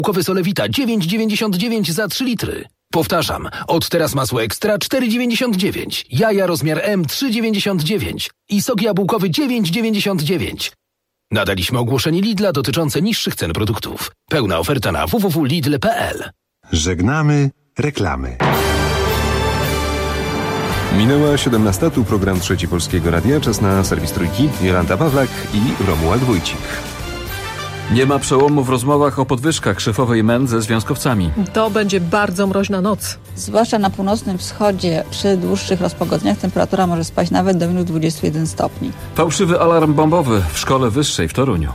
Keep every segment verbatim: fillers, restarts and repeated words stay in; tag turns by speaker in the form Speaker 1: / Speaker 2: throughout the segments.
Speaker 1: Bułkowe Solewita dziewięć dziewięćdziesiąt dziewięć za trzy litry. Powtarzam, od teraz masło ekstra cztery dziewięćdziesiąt dziewięć, jaja rozmiar M trzy dziewięćdziesiąt dziewięć i sok jabłkowy dziewięć dziewięćdziesiąt dziewięć. Nadaliśmy ogłoszenie Lidla dotyczące niższych cen produktów. Pełna oferta na w w w kropka lidl kropka p l.
Speaker 2: Żegnamy reklamy.
Speaker 3: Minęła siedemnasta, tu program Trzeci Polskiego Radia. Czas na serwis Trójki. Jolanta Pawlak i Romuald Wójcik.
Speaker 4: Nie ma przełomu w rozmowach o podwyżkach szefowej M E N ze związkowcami.
Speaker 5: To będzie bardzo mroźna noc.
Speaker 6: Zwłaszcza na północnym wschodzie przy dłuższych rozpogodzeniach temperatura może spaść nawet do minus dwadzieścia jeden stopni.
Speaker 4: Fałszywy alarm bombowy w szkole wyższej w Toruniu.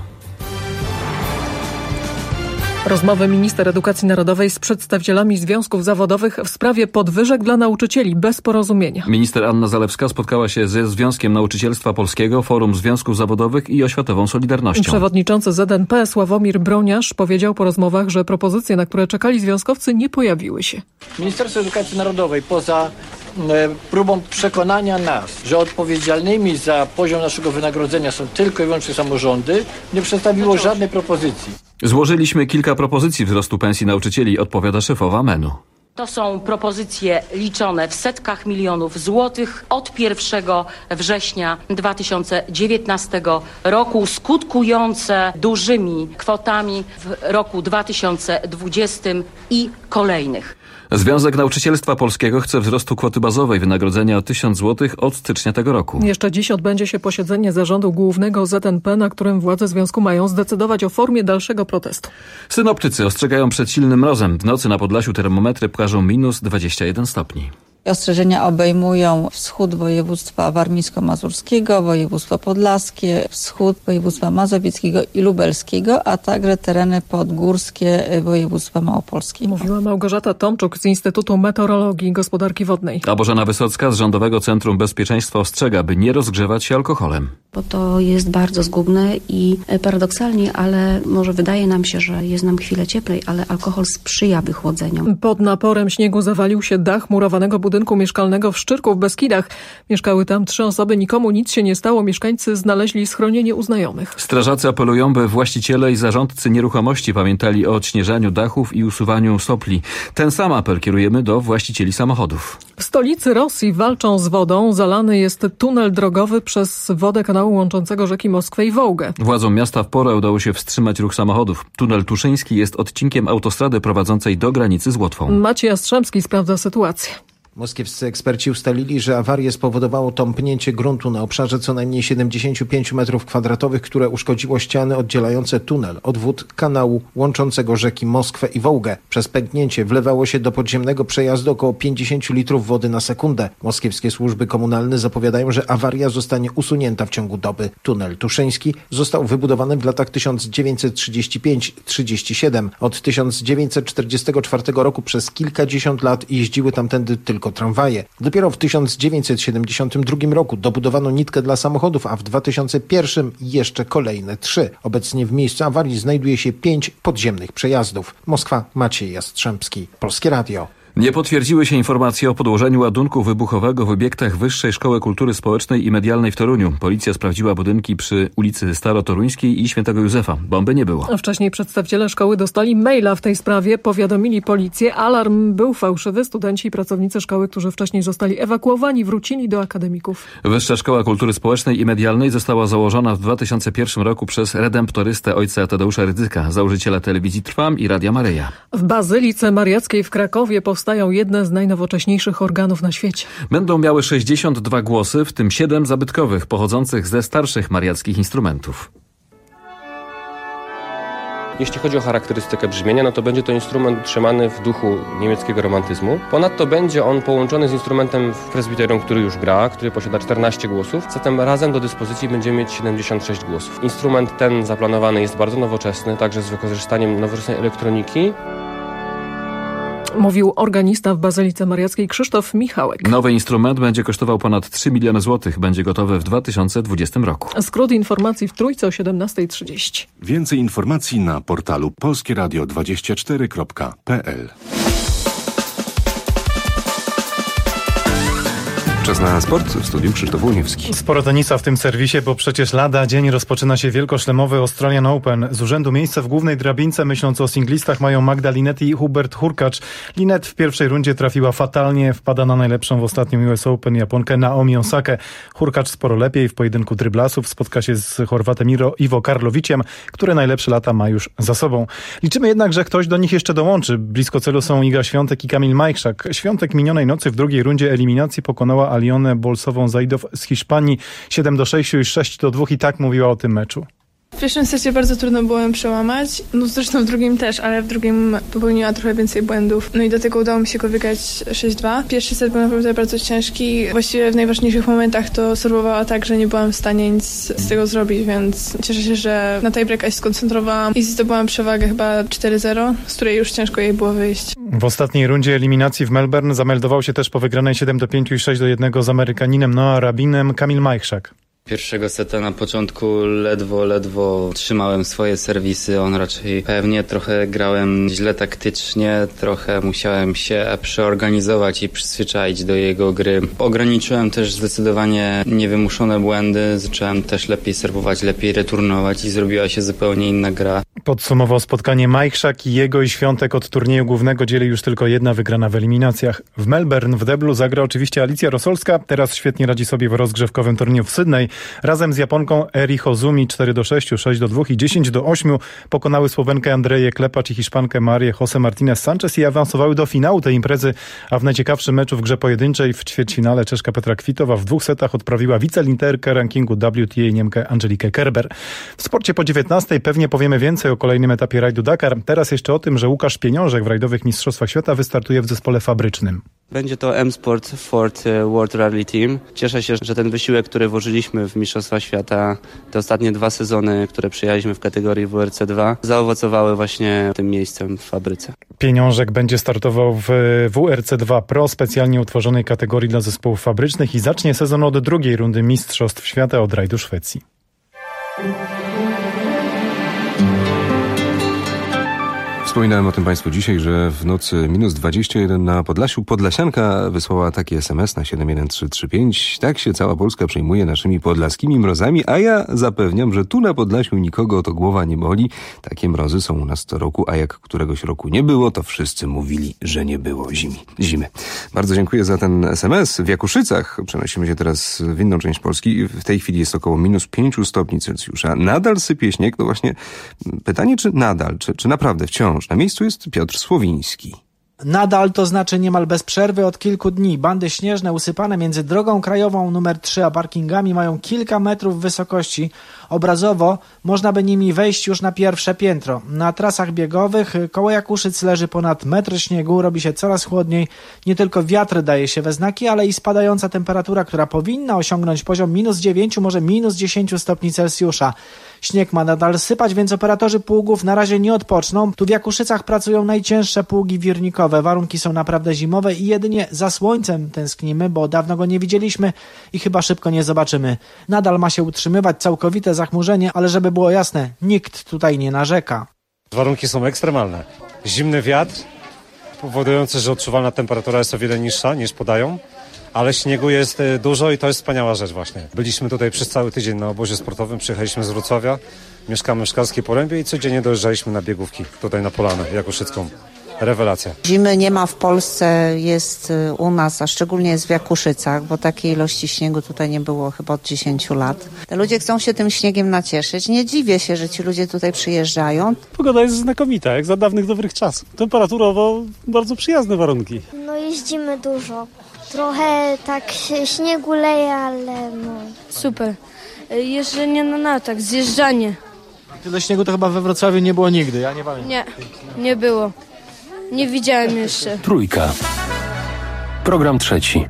Speaker 5: Rozmowy minister edukacji narodowej z przedstawicielami związków zawodowych w sprawie podwyżek dla nauczycieli bez porozumienia.
Speaker 4: Minister Anna Zalewska spotkała się ze Związkiem Nauczycielstwa Polskiego, Forum Związków Zawodowych i Oświatową Solidarnością.
Speaker 5: Przewodniczący Z N P Sławomir Broniarz powiedział po rozmowach, że propozycje, na które czekali związkowcy, nie pojawiły się.
Speaker 7: Ministerstwo Edukacji Narodowej poza e, próbą przekonania nas, że odpowiedzialnymi za poziom naszego wynagrodzenia są tylko i wyłącznie samorządy, nie przedstawiło żadnej propozycji.
Speaker 4: Złożyliśmy kilka propozycji wzrostu pensji nauczycieli, odpowiada szefowa M E N-u.
Speaker 8: To są propozycje liczone w setkach milionów złotych od pierwszego września dwa tysiące dziewiętnastego roku, skutkujące dużymi kwotami w roku dwa tysiące dwudziestym i kolejnych.
Speaker 4: Związek Nauczycielstwa Polskiego chce wzrostu kwoty bazowej wynagrodzenia o tysiąc złotych od stycznia tego roku.
Speaker 5: Jeszcze dziś odbędzie się posiedzenie Zarządu Głównego Z N P, na którym władze związku mają zdecydować o formie dalszego protestu.
Speaker 4: Synoptycy ostrzegają przed silnym mrozem. W nocy na Podlasiu termometry pokażą minus dwadzieścia jeden stopni.
Speaker 6: Ostrzeżenia obejmują wschód województwa warmińsko-mazurskiego, województwo podlaskie, wschód województwa mazowieckiego i lubelskiego, a także tereny podgórskie województwa małopolskiego.
Speaker 5: Mówiła Małgorzata Tomczuk z Instytutu Meteorologii i Gospodarki Wodnej.
Speaker 4: A Bożena Wysocka z Rządowego Centrum Bezpieczeństwa ostrzega, by nie rozgrzewać się alkoholem.
Speaker 9: Bo to jest bardzo zgubne i paradoksalnie, ale może wydaje nam się, że jest nam chwilę cieplej, ale alkohol sprzyja wychłodzeniom.
Speaker 5: Pod naporem śniegu zawalił się dach murowanego budynku mieszkalnego w Szczyrku w Beskidach. Mieszkały tam trzy osoby, nikomu nic się nie stało. Mieszkańcy znaleźli schronienie u znajomych.
Speaker 4: Strażacy apelują, by właściciele i zarządcy nieruchomości pamiętali o odśnieżaniu dachów i usuwaniu sopli. Ten sam apel kierujemy do właścicieli samochodów.
Speaker 5: W stolicy Rosji walczą z wodą. Zalany jest tunel drogowy przez wodę kanału łączącego rzeki Moskwę i Wołgę.
Speaker 4: Władzom miasta w porę udało się wstrzymać ruch samochodów. Tunel Tuszyński jest odcinkiem autostrady prowadzącej do granicy z Łotwą.
Speaker 5: Maciej Jastrzębski sprawdza sytuację.
Speaker 10: Moskiewscy eksperci ustalili, że awarię spowodowało tąpnięcie gruntu na obszarze co najmniej siedemdziesiąt pięć metrów kwadratowych, które uszkodziło ściany oddzielające tunel od wód kanału łączącego rzeki Moskwę i Wołgę. Przez pęknięcie wlewało się do podziemnego przejazdu około pięćdziesiąt litrów wody na sekundę. Moskiewskie służby komunalne zapowiadają, że awaria zostanie usunięta w ciągu doby. Tunel Tuszyński został wybudowany w latach tysiąc dziewięćset trzydziesty piąty do trzydziestego siódmego. Od tysiąc dziewięćset czterdziestego czwartego roku przez kilkadziesiąt lat jeździły tamtędy tylko tramwaje. Dopiero w tysiąc dziewięćset siedemdziesiątym drugim roku dobudowano nitkę dla samochodów, a w dwa tysiące pierwszym jeszcze kolejne trzy. Obecnie w miejscu awarii znajduje się pięć podziemnych przejazdów. Moskwa, Maciej Jastrzębski, Polskie Radio.
Speaker 4: Nie potwierdziły się informacje o podłożeniu ładunku wybuchowego w obiektach Wyższej Szkoły Kultury Społecznej i Medialnej w Toruniu. Policja sprawdziła budynki przy ulicy Starotoruńskiej i Świętego Józefa. Bomby nie było.
Speaker 5: Wcześniej przedstawiciele szkoły dostali maila w tej sprawie, powiadomili policję. Alarm był fałszywy. Studenci i pracownicy szkoły, którzy wcześniej zostali ewakuowani, wrócili do akademików.
Speaker 4: Wyższa Szkoła Kultury Społecznej i Medialnej została założona w dwa tysiące pierwszym roku przez redemptorystę ojca Tadeusza Rydzyka, założyciela telewizji Trwam i Radia Maryja.
Speaker 5: W Bazylice Mariackiej w Krakowie powstają jedne z najnowocześniejszych organów na świecie.
Speaker 4: Będą miały sześćdziesiąt dwa głosy, w tym siedem zabytkowych, pochodzących ze starszych mariackich instrumentów.
Speaker 11: Jeśli chodzi o charakterystykę brzmienia, no to będzie to instrument utrzymany w duchu niemieckiego romantyzmu. Ponadto będzie on połączony z instrumentem w prezbiterium, który już gra, który posiada czternaście głosów. Zatem razem do dyspozycji będziemy mieć siedemdziesiąt sześć głosów. Instrument ten zaplanowany jest bardzo nowoczesny, także z wykorzystaniem nowoczesnej elektroniki.
Speaker 5: Mówił organista w Bazylice Mariackiej Krzysztof Michałek.
Speaker 4: Nowy instrument będzie kosztował ponad trzy miliony złotych. Będzie gotowy w dwa tysiące dwudziestym roku.
Speaker 5: Skrót informacji w Trójce o siedemnasta trzydzieści.
Speaker 2: Więcej informacji na portalu polskie radio dwadzieścia cztery kropka p l.
Speaker 3: Czas na sport. W studiu Krzysztof Łoniewski.
Speaker 12: Sporo tenisa w tym serwisie, bo przecież lada dzień rozpoczyna się wielkoszlemowy Australian Open. Z urzędu miejsce w głównej drabince, myśląc o singlistach, mają Magda Linetti i Hubert Hurkacz. Linet w pierwszej rundzie trafiła fatalnie, wpada na najlepszą w ostatnim U S Open Japonkę Naomi Osakę. Hurkacz sporo lepiej. W pojedynku dryblasów spotka się z Chorwatem Ivo Karloviciem, który najlepsze lata ma już za sobą. Liczymy jednak, że ktoś do nich jeszcze dołączy. Blisko celu są Iga Świątek i Kamil Majchrzak. Świątek minionej nocy w drugiej rundzie eliminacji pokonała Alionę Bolsową-Zaidow z Hiszpanii siedem do sześciu i sześć do dwóch i tak mówiła o tym meczu.
Speaker 13: W pierwszym secie bardzo trudno było ją przełamać, no zresztą w drugim też, ale w drugim popełniła trochę więcej błędów. No i do tego udało mi się go wygrać sześć dwa. Pierwszy set był naprawdę bardzo ciężki. Właściwie w najważniejszych momentach to serwowała tak, że nie byłam w stanie nic z tego zrobić, więc cieszę się, że na tiebreaka się skoncentrowałam i zdobyłam przewagę chyba cztery zero, z której już ciężko jej było wyjść.
Speaker 12: W ostatniej rundzie eliminacji w Melbourne zameldował się też po wygranej siedem do pięciu i sześć do jednego z Amerykaninem Noah Rabinem Kamil Majchrzak.
Speaker 14: Pierwszego seta na początku ledwo, ledwo trzymałem swoje serwisy, on raczej pewnie, trochę grałem źle taktycznie, trochę musiałem się przeorganizować i przyzwyczaić do jego gry. Ograniczyłem też zdecydowanie niewymuszone błędy, zacząłem też lepiej serwować, lepiej returnować i zrobiła się zupełnie inna gra.
Speaker 12: Podsumował spotkanie Majchrzak i jego i Świątek od turnieju głównego dzieli już tylko jedna wygrana w eliminacjach. W Melbourne w deblu zagra oczywiście Alicja Rosolska, teraz świetnie radzi sobie w rozgrzewkowym turnieju w Sydney. Razem z Japonką Eri Hozumi cztery do sześciu, sześć do dwóch i dziesięć do ośmiu pokonały Słowenkę Andreję Klepacz i Hiszpankę Marię José Martínez Sánchez i awansowały do finału tej imprezy, a w najciekawszym meczu w grze pojedynczej w ćwierćfinale Czeszka Petra Kwitowa w dwóch setach odprawiła wicelinterkę rankingu W T A Niemkę Angelikę Kerber. W sporcie po dziewiętnastej pewnie powiemy więcej o kolejnym etapie rajdu Dakar. Teraz jeszcze o tym, że Łukasz Pieniążek w rajdowych mistrzostwach świata wystartuje w zespole fabrycznym.
Speaker 15: Będzie to M-Sport Ford World Rally Team. Cieszę się, że ten wysiłek, który włożyliśmy w Mistrzostwa Świata, te ostatnie dwa sezony, które przyjechaliśmy w kategorii W R C dwa, zaowocowały właśnie tym miejscem w fabryce.
Speaker 12: Pieniążek będzie startował w W R C dwa Pro, specjalnie utworzonej kategorii dla zespołów fabrycznych i zacznie sezon od drugiej rundy Mistrzostw Świata od rajdu Szwecji.
Speaker 3: Wspominałem o tym Państwu dzisiaj, że w nocy minus dwadzieścia jeden na Podlasiu podlasianka wysłała taki S M S na siedem jeden trzy trzy pięć. Tak się cała Polska przejmuje naszymi podlaskimi mrozami, a ja zapewniam, że tu na Podlasiu nikogo to głowa nie boli. Takie mrozy są u nas co roku, a jak któregoś roku nie było, to wszyscy mówili, że nie było zimy. zimy. Bardzo dziękuję za ten S M S. W Jakuszycach przenosimy się teraz w inną część Polski. W tej chwili jest około minus pięć stopni Celsjusza. Nadal sypie śnieg. No właśnie pytanie, czy nadal, czy, czy naprawdę wciąż. Na miejscu jest Piotr Słowiński.
Speaker 16: Nadal to znaczy niemal bez przerwy od kilku dni. Bandy śnieżne usypane między drogą krajową numer trzy a parkingami mają kilka metrów wysokości. Obrazowo można by nimi wejść już na pierwsze piętro. Na trasach biegowych koło Jakuszyc leży ponad metr śniegu, robi się coraz chłodniej. Nie tylko wiatr daje się we znaki, ale i spadająca temperatura, która powinna osiągnąć poziom minus dziewięć, może minus dziesięć stopni Celsjusza. Śnieg ma nadal sypać, więc operatorzy pługów na razie nie odpoczną. Tu w Jakuszycach pracują najcięższe pługi wirnikowe. Warunki są naprawdę zimowe i jedynie za słońcem tęsknimy, bo dawno go nie widzieliśmy i chyba szybko nie zobaczymy. Nadal ma się utrzymywać całkowite zachmurzenie, ale żeby było jasne, nikt tutaj nie narzeka.
Speaker 17: Warunki są ekstremalne. Zimny wiatr, powodujący, że odczuwalna temperatura jest o wiele niższa niż podają. Ale śniegu jest dużo i to jest wspaniała rzecz właśnie. Byliśmy tutaj przez cały tydzień na obozie sportowym, przyjechaliśmy z Wrocławia, mieszkamy w Szklarskiej Porębie i codziennie dojeżdżaliśmy na biegówki tutaj na Polanę Jakuszycką. Rewelacja.
Speaker 18: Zimy nie ma w Polsce, jest u nas, a szczególnie jest w Jakuszycach, bo takiej ilości śniegu tutaj nie było chyba od dziesięciu lat. Te ludzie chcą się tym śniegiem nacieszyć. Nie dziwię się, że ci ludzie tutaj przyjeżdżają.
Speaker 19: Pogoda jest znakomita, jak za dawnych dobrych czasów. Temperaturowo bardzo przyjazne warunki.
Speaker 20: No jeździmy dużo. Trochę tak śniegu leje, ale no...
Speaker 21: Super. Jeżdżenie na nartach, zjeżdżanie.
Speaker 16: Tyle śniegu to chyba we Wrocławiu nie było nigdy, ja nie pamiętam.
Speaker 21: Nie, nie było. Nie widziałem jeszcze.
Speaker 1: Trójka. Program trzeci.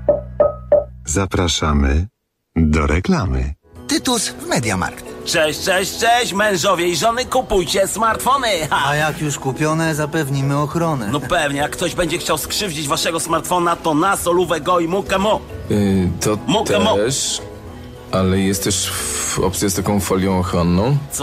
Speaker 22: Zapraszamy do reklamy.
Speaker 23: Tytus w MediaMarkt. Cześć, cześć, cześć, mężowie i żony, kupujcie smartfony. Ha.
Speaker 24: A jak już kupione, zapewnimy ochronę.
Speaker 23: No pewnie, jak ktoś będzie chciał skrzywdzić waszego smartfona, to na solówę go i mukę mo.
Speaker 25: Yy, to
Speaker 23: mukę
Speaker 25: też, ale jest też w opcja z taką folią ochronną.
Speaker 23: Co nie?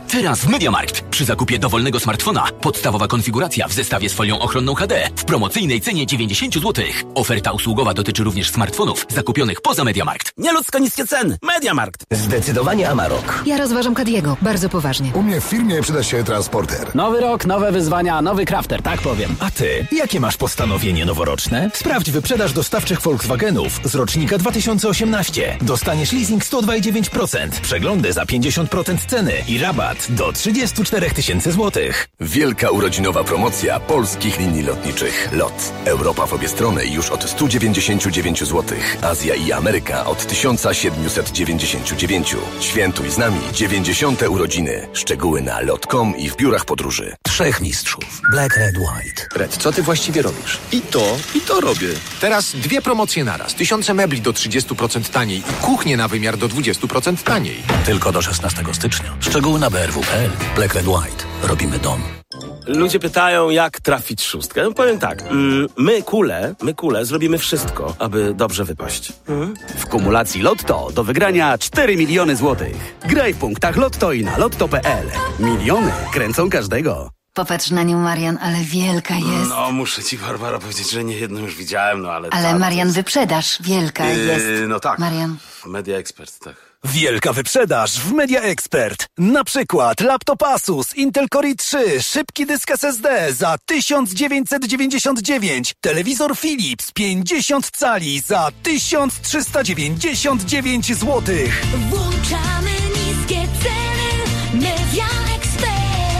Speaker 6: Teraz w MediaMarkt. Przy zakupie dowolnego smartfona podstawowa konfiguracja w zestawie z folią ochronną H D w promocyjnej cenie dziewięćdziesiąt złotych. Oferta usługowa dotyczy również smartfonów zakupionych poza MediaMarkt.
Speaker 23: Nieludzko niskie ceny. MediaMarkt.
Speaker 7: Zdecydowanie Amarok.
Speaker 8: Ja rozważam Kadiego. Bardzo poważnie.
Speaker 7: U mnie w firmie przyda się transporter.
Speaker 9: Nowy rok, nowe wyzwania, nowy crafter, tak powiem.
Speaker 7: A ty, jakie masz postanowienie noworoczne? Sprawdź wyprzedaż dostawczych Volkswagenów z rocznika dwa tysiące osiemnaście. Dostaniesz leasing sto dwa i dziewięć procent, przeglądy za pięćdziesiąt procent ceny i rabat do trzydzieści cztery tysiące złotych. Wielka urodzinowa promocja polskich linii lotniczych. LOT. Europa w obie strony już od sto dziewięćdziesiąt dziewięć złotych. Azja i Ameryka od tysiąc siedemset dziewięćdziesiąt dziewięć. Świętuj z nami dziewięćdziesiąte urodziny. Szczegóły na lot kropka com i w biurach podróży. Trzech mistrzów. Black, Red, White.
Speaker 25: Red, co ty właściwie robisz? I to, i to robię. Teraz dwie promocje naraz. Tysiące mebli do trzydzieści procent taniej i kuchnie na wymiar do dwadzieścia procent taniej.
Speaker 7: Tylko do szesnastego stycznia. Szczegóły na b r w kropka p l. Black, Red, White. Robimy dom.
Speaker 23: Ludzie pytają, jak trafić szóstkę. No powiem tak, mm, my kule, my kule zrobimy wszystko, aby dobrze wypaść. Mhm.
Speaker 26: W kumulacji Lotto do wygrania cztery miliony złotych. Graj w punktach Lotto i na lotto kropka p l. Miliony kręcą każdego.
Speaker 8: Popatrz na nią, Marian, ale wielka jest.
Speaker 23: No, muszę ci, Barbara, powiedzieć, że nie jedną już widziałem, no ale...
Speaker 8: Ale
Speaker 23: ta,
Speaker 8: Marian,
Speaker 23: jest...
Speaker 8: wyprzedaż, wielka yy, jest.
Speaker 23: No tak.
Speaker 8: Marian.
Speaker 23: Media Expert, tak.
Speaker 7: Wielka wyprzedaż w Media Expert. Na przykład laptop Asus Intel Core i trzy, szybki dysk S S D za tysiąc dziewięćset dziewięćdziesiąt dziewięć, telewizor Philips pięćdziesiąt cali za tysiąc trzysta dziewięćdziesiąt dziewięć złotych.
Speaker 27: Włączamy niskie ceny. Media Expert.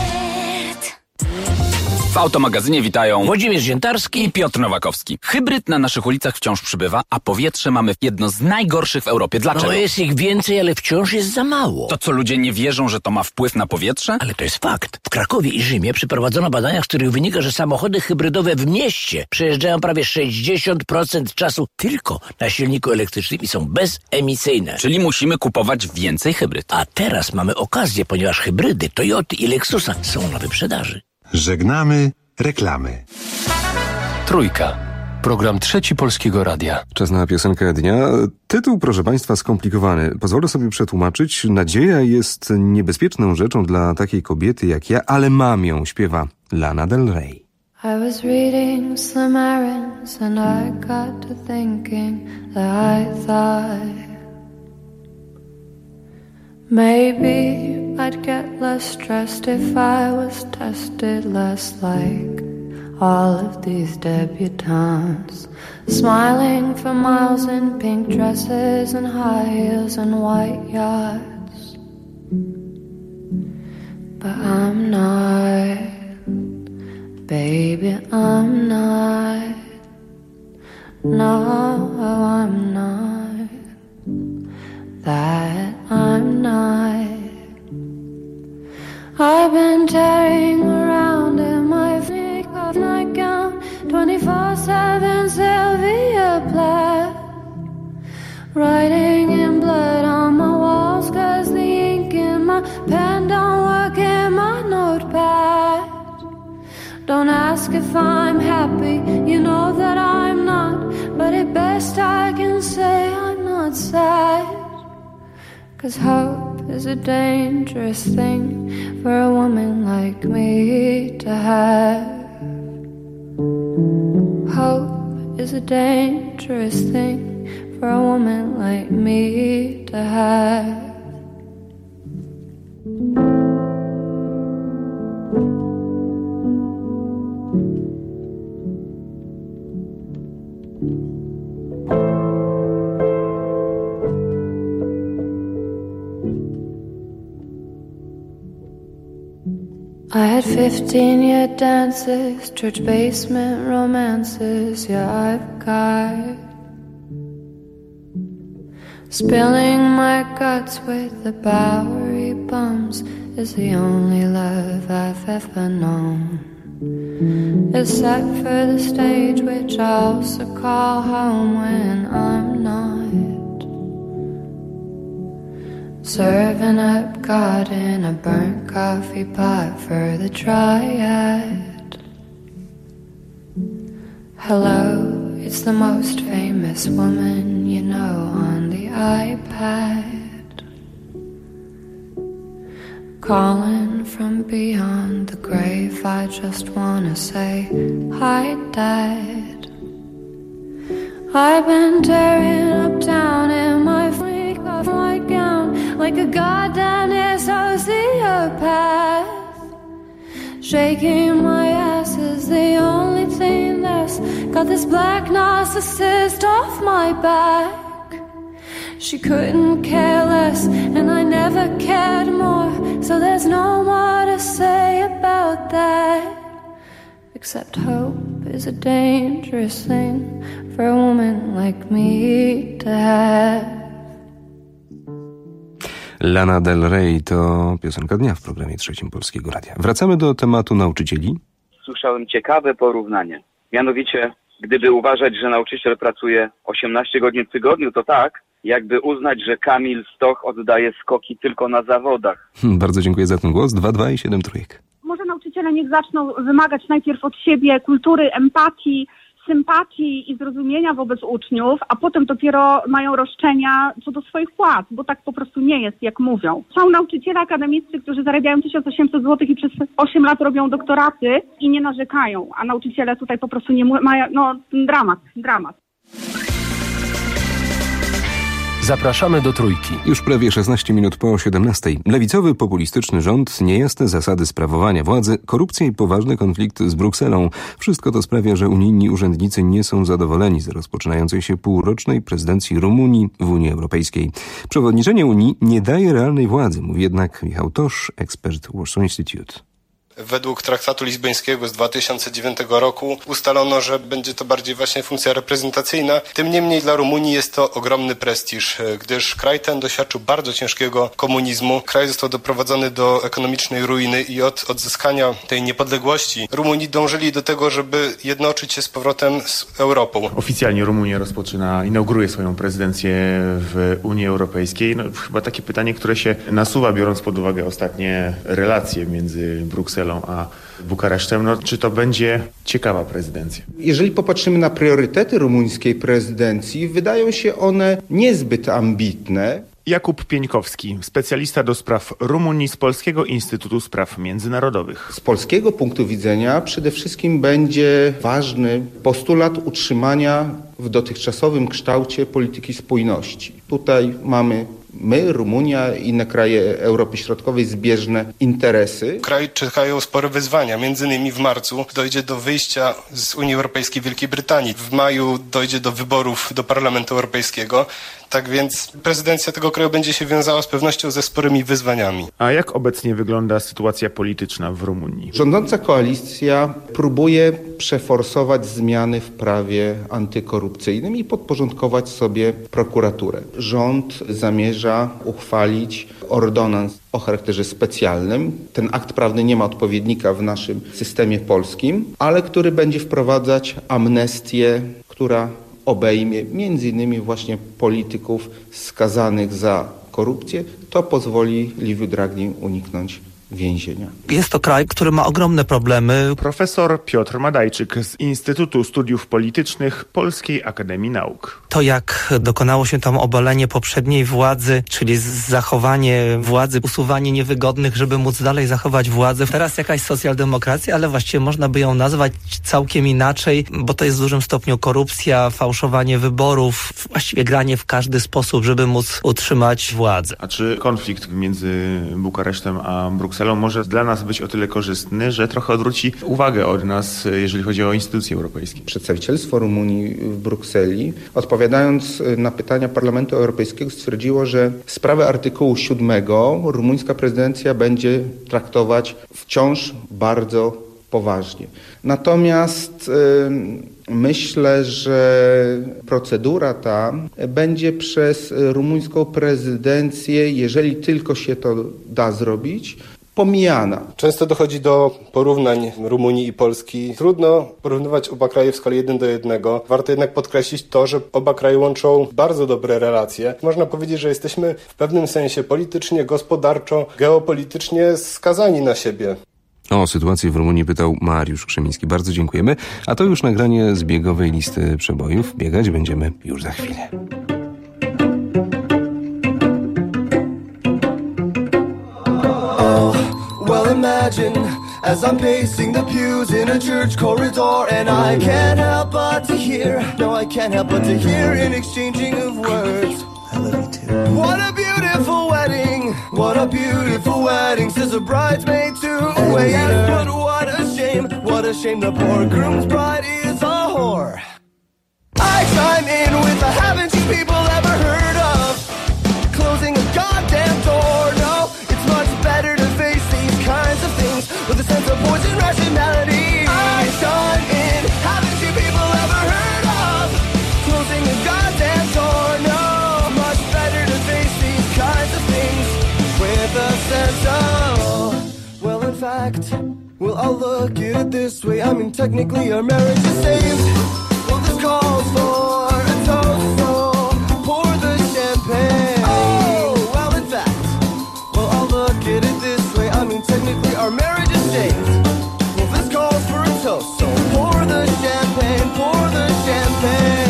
Speaker 28: W Automagazynie witają Włodzimierz Ziętarski i Piotr Nowakowski. Hybryd na naszych ulicach wciąż przybywa, a powietrze mamy jedno z najgorszych w Europie. Dlaczego?
Speaker 29: No jest ich więcej, ale wciąż jest za mało.
Speaker 28: To co, ludzie nie wierzą, że to ma wpływ na powietrze?
Speaker 29: Ale to jest fakt. W Krakowie i Rzymie przeprowadzono badania, z których wynika, że samochody hybrydowe w mieście przejeżdżają prawie sześćdziesiąt procent czasu tylko na silniku elektrycznym i są bezemisyjne.
Speaker 28: Czyli musimy kupować więcej hybryd.
Speaker 29: A teraz mamy okazję, ponieważ hybrydy Toyoty i Lexusa są na wyprzedaży.
Speaker 22: Żegnamy reklamy.
Speaker 1: Trójka. Program Trzeci Polskiego Radia.
Speaker 3: Czas na piosenkę dnia. Tytuł, proszę Państwa, skomplikowany. Pozwolę sobie przetłumaczyć. Nadzieja jest niebezpieczną rzeczą dla takiej kobiety jak ja, ale mam ją, śpiewa Lana Del Rey.
Speaker 30: I was reading Slim Aarons and I got to thinking that I thought maybe I'd get less stressed if I was tested less like all of these debutantes, smiling for miles in pink dresses and high heels and white yachts. But I'm not, baby, I'm not. No, I'm not. That I'm not. I've been tearing around in my makeup nightgown, twenty-four seven Sylvia Plath, writing in blood on my walls, cause the ink in my pen don't work in my notepad. Don't ask if I'm happy, you know that I'm not, but at best I can say I'm not sad. Cause hope is a dangerous thing for a woman like me to have. Hope is a dangerous thing for a woman like me to have. I had fifteen-year dances, church basement romances, yeah, I've got spilling my guts with the Bowery bums is the only love I've ever known, except for the stage, which I also call home when I'm not serving up God in a burnt coffee pot for the triad. Hello, it's the most famous woman you know on the iPad. Calling from beyond the grave, I just wanna say hi, Dad. I've been tearing up down in my freak off white gown like a goddamn sociopath. Shaking my ass is the only thing that's got this black narcissist off my back. She couldn't care less, and I never cared more, so there's no more to say about that. Except hope is a dangerous thing for a woman like me to have.
Speaker 3: Lana Del Rey to piosenka dnia w programie Trzecim Polskiego Radia. Wracamy do tematu nauczycieli.
Speaker 2: Słyszałem ciekawe porównanie. Mianowicie, gdyby uważać, że nauczyciel pracuje osiemnaście godzin w tygodniu, to tak, jakby uznać, że Kamil Stoch oddaje skoki tylko na zawodach.
Speaker 3: Hmm, bardzo dziękuję za ten głos. dwa dwa i siedem trójek.
Speaker 4: Może nauczyciele niech zaczną wymagać najpierw od siebie kultury, empatii, sympatii i zrozumienia wobec uczniów, a potem dopiero mają roszczenia co do swoich płac, bo tak po prostu nie jest, jak mówią. Są nauczyciele akademiccy, którzy zarabiają tysiąc osiemset złotych i przez osiem lat robią doktoraty i nie narzekają, a nauczyciele tutaj po prostu nie mają, no dramat, dramat.
Speaker 1: Zapraszamy do Trójki.
Speaker 3: Już prawie szesnaście minut po siedemnastej. Lewicowy, populistyczny rząd, niejasne zasady sprawowania władzy, korupcja i poważny konflikt z Brukselą. Wszystko to sprawia, że unijni urzędnicy nie są zadowoleni z rozpoczynającej się półrocznej prezydencji Rumunii w Unii Europejskiej. Przewodniczenie Unii nie daje realnej władzy, mówi jednak Michał Tosz, ekspert Warsaw Institute.
Speaker 5: Według traktatu lizbońskiego z dwa tysiące dziewiątego roku ustalono, że będzie to bardziej właśnie funkcja reprezentacyjna. Tym niemniej dla Rumunii jest to ogromny prestiż, gdyż kraj ten doświadczył bardzo ciężkiego komunizmu. Kraj został doprowadzony do ekonomicznej ruiny i od odzyskania tej niepodległości Rumuni dążyli do tego, żeby jednoczyć się z powrotem z Europą.
Speaker 10: Oficjalnie Rumunia rozpoczyna, inauguruje swoją prezydencję w Unii Europejskiej. No, chyba takie pytanie, które się nasuwa, biorąc pod uwagę ostatnie relacje między Brukselą a Bukaresztem, no, czy to będzie ciekawa prezydencja?
Speaker 11: Jeżeli popatrzymy na priorytety rumuńskiej prezydencji, wydają się one niezbyt ambitne.
Speaker 10: Jakub Pieńkowski, specjalista do spraw Rumunii z Polskiego Instytutu Spraw Międzynarodowych.
Speaker 11: Z polskiego punktu widzenia przede wszystkim będzie ważny postulat utrzymania w dotychczasowym kształcie polityki spójności. Tutaj mamy my, Rumunia i inne kraje Europy Środkowej zbieżne interesy.
Speaker 5: Kraj czekają spore wyzwania. Między innymi w marcu dojdzie do wyjścia z Unii Europejskiej Wielkiej Brytanii. W maju dojdzie do wyborów do Parlamentu Europejskiego. Tak więc prezydencja tego kraju będzie się wiązała z pewnością ze sporymi wyzwaniami.
Speaker 10: A jak obecnie wygląda sytuacja polityczna w Rumunii?
Speaker 11: Rządząca koalicja próbuje przeforsować zmiany w prawie antykorupcyjnym i podporządkować sobie prokuraturę. Rząd zamierza uchwalić ordonans o charakterze specjalnym. Ten akt prawny nie ma odpowiednika w naszym systemie polskim, ale który będzie wprowadzać amnestię, która obejmie między innymi właśnie polityków skazanych za korupcję. To pozwoli Liviu Dragni uniknąć więzienia.
Speaker 12: Jest to kraj, który ma ogromne problemy.
Speaker 10: Profesor Piotr Madajczyk z Instytutu Studiów Politycznych Polskiej Akademii Nauk.
Speaker 12: To, jak dokonało się tam obalenie poprzedniej władzy, czyli zachowanie władzy, usuwanie niewygodnych, żeby móc dalej zachować władzę. Teraz jakaś socjaldemokracja, ale właściwie można by ją nazwać całkiem inaczej, bo to jest w dużym stopniu korupcja, fałszowanie wyborów, właściwie granie w każdy sposób, żeby móc utrzymać władzę.
Speaker 10: A czy konflikt między Bukaresztem a Brukselą może dla nas być o tyle korzystny, że trochę odwróci uwagę od nas, jeżeli chodzi o instytucje europejskie?
Speaker 11: Przedstawicielstwo Rumunii w Brukseli, odpowiadając na pytania Parlamentu Europejskiego, stwierdziło, że sprawę artykułu siódmego rumuńska prezydencja będzie traktować wciąż bardzo poważnie. Natomiast yy, myślę, że procedura ta będzie przez rumuńską prezydencję, jeżeli tylko się to da zrobić, pomijana.
Speaker 5: Często dochodzi do porównań Rumunii i Polski. Trudno porównywać oba kraje w skali jeden do jednego. Warto jednak podkreślić to, że oba kraje łączą bardzo dobre relacje. Można powiedzieć, że jesteśmy w pewnym sensie politycznie, gospodarczo, geopolitycznie skazani na siebie.
Speaker 3: O sytuację w Rumunii pytał Mariusz Krzemiński. Bardzo dziękujemy. A to już nagranie z biegowej listy przebojów. Biegać będziemy już za chwilę.
Speaker 13: Oh. imagine as I'm pacing the pews in a church corridor, and I can't help but to hear, no I can't help but to hear an exchanging of words. I love you too. What a beautiful wedding, what a beautiful wedding, says a bridesmaid to a waiter. But what a shame, what a shame, the poor groom's bride is a whore. I chime in with a haven't you people ever heard of closing a goddamn door? No, it's much better to face these kinds of things with a sense of poison rationality. I chime in, haven't you people ever heard of closing a goddamn door? No, much better to face these kinds of things with a sense of, well in fact, well I'll look at it this way, I mean technically our marriage is saved. Well this calls for a toast, so pour the champagne. Oh, well in fact, well I'll look at it this way, I mean technically our marriage is saved. Well this calls for a toast, so pour the champagne, pour the champagne.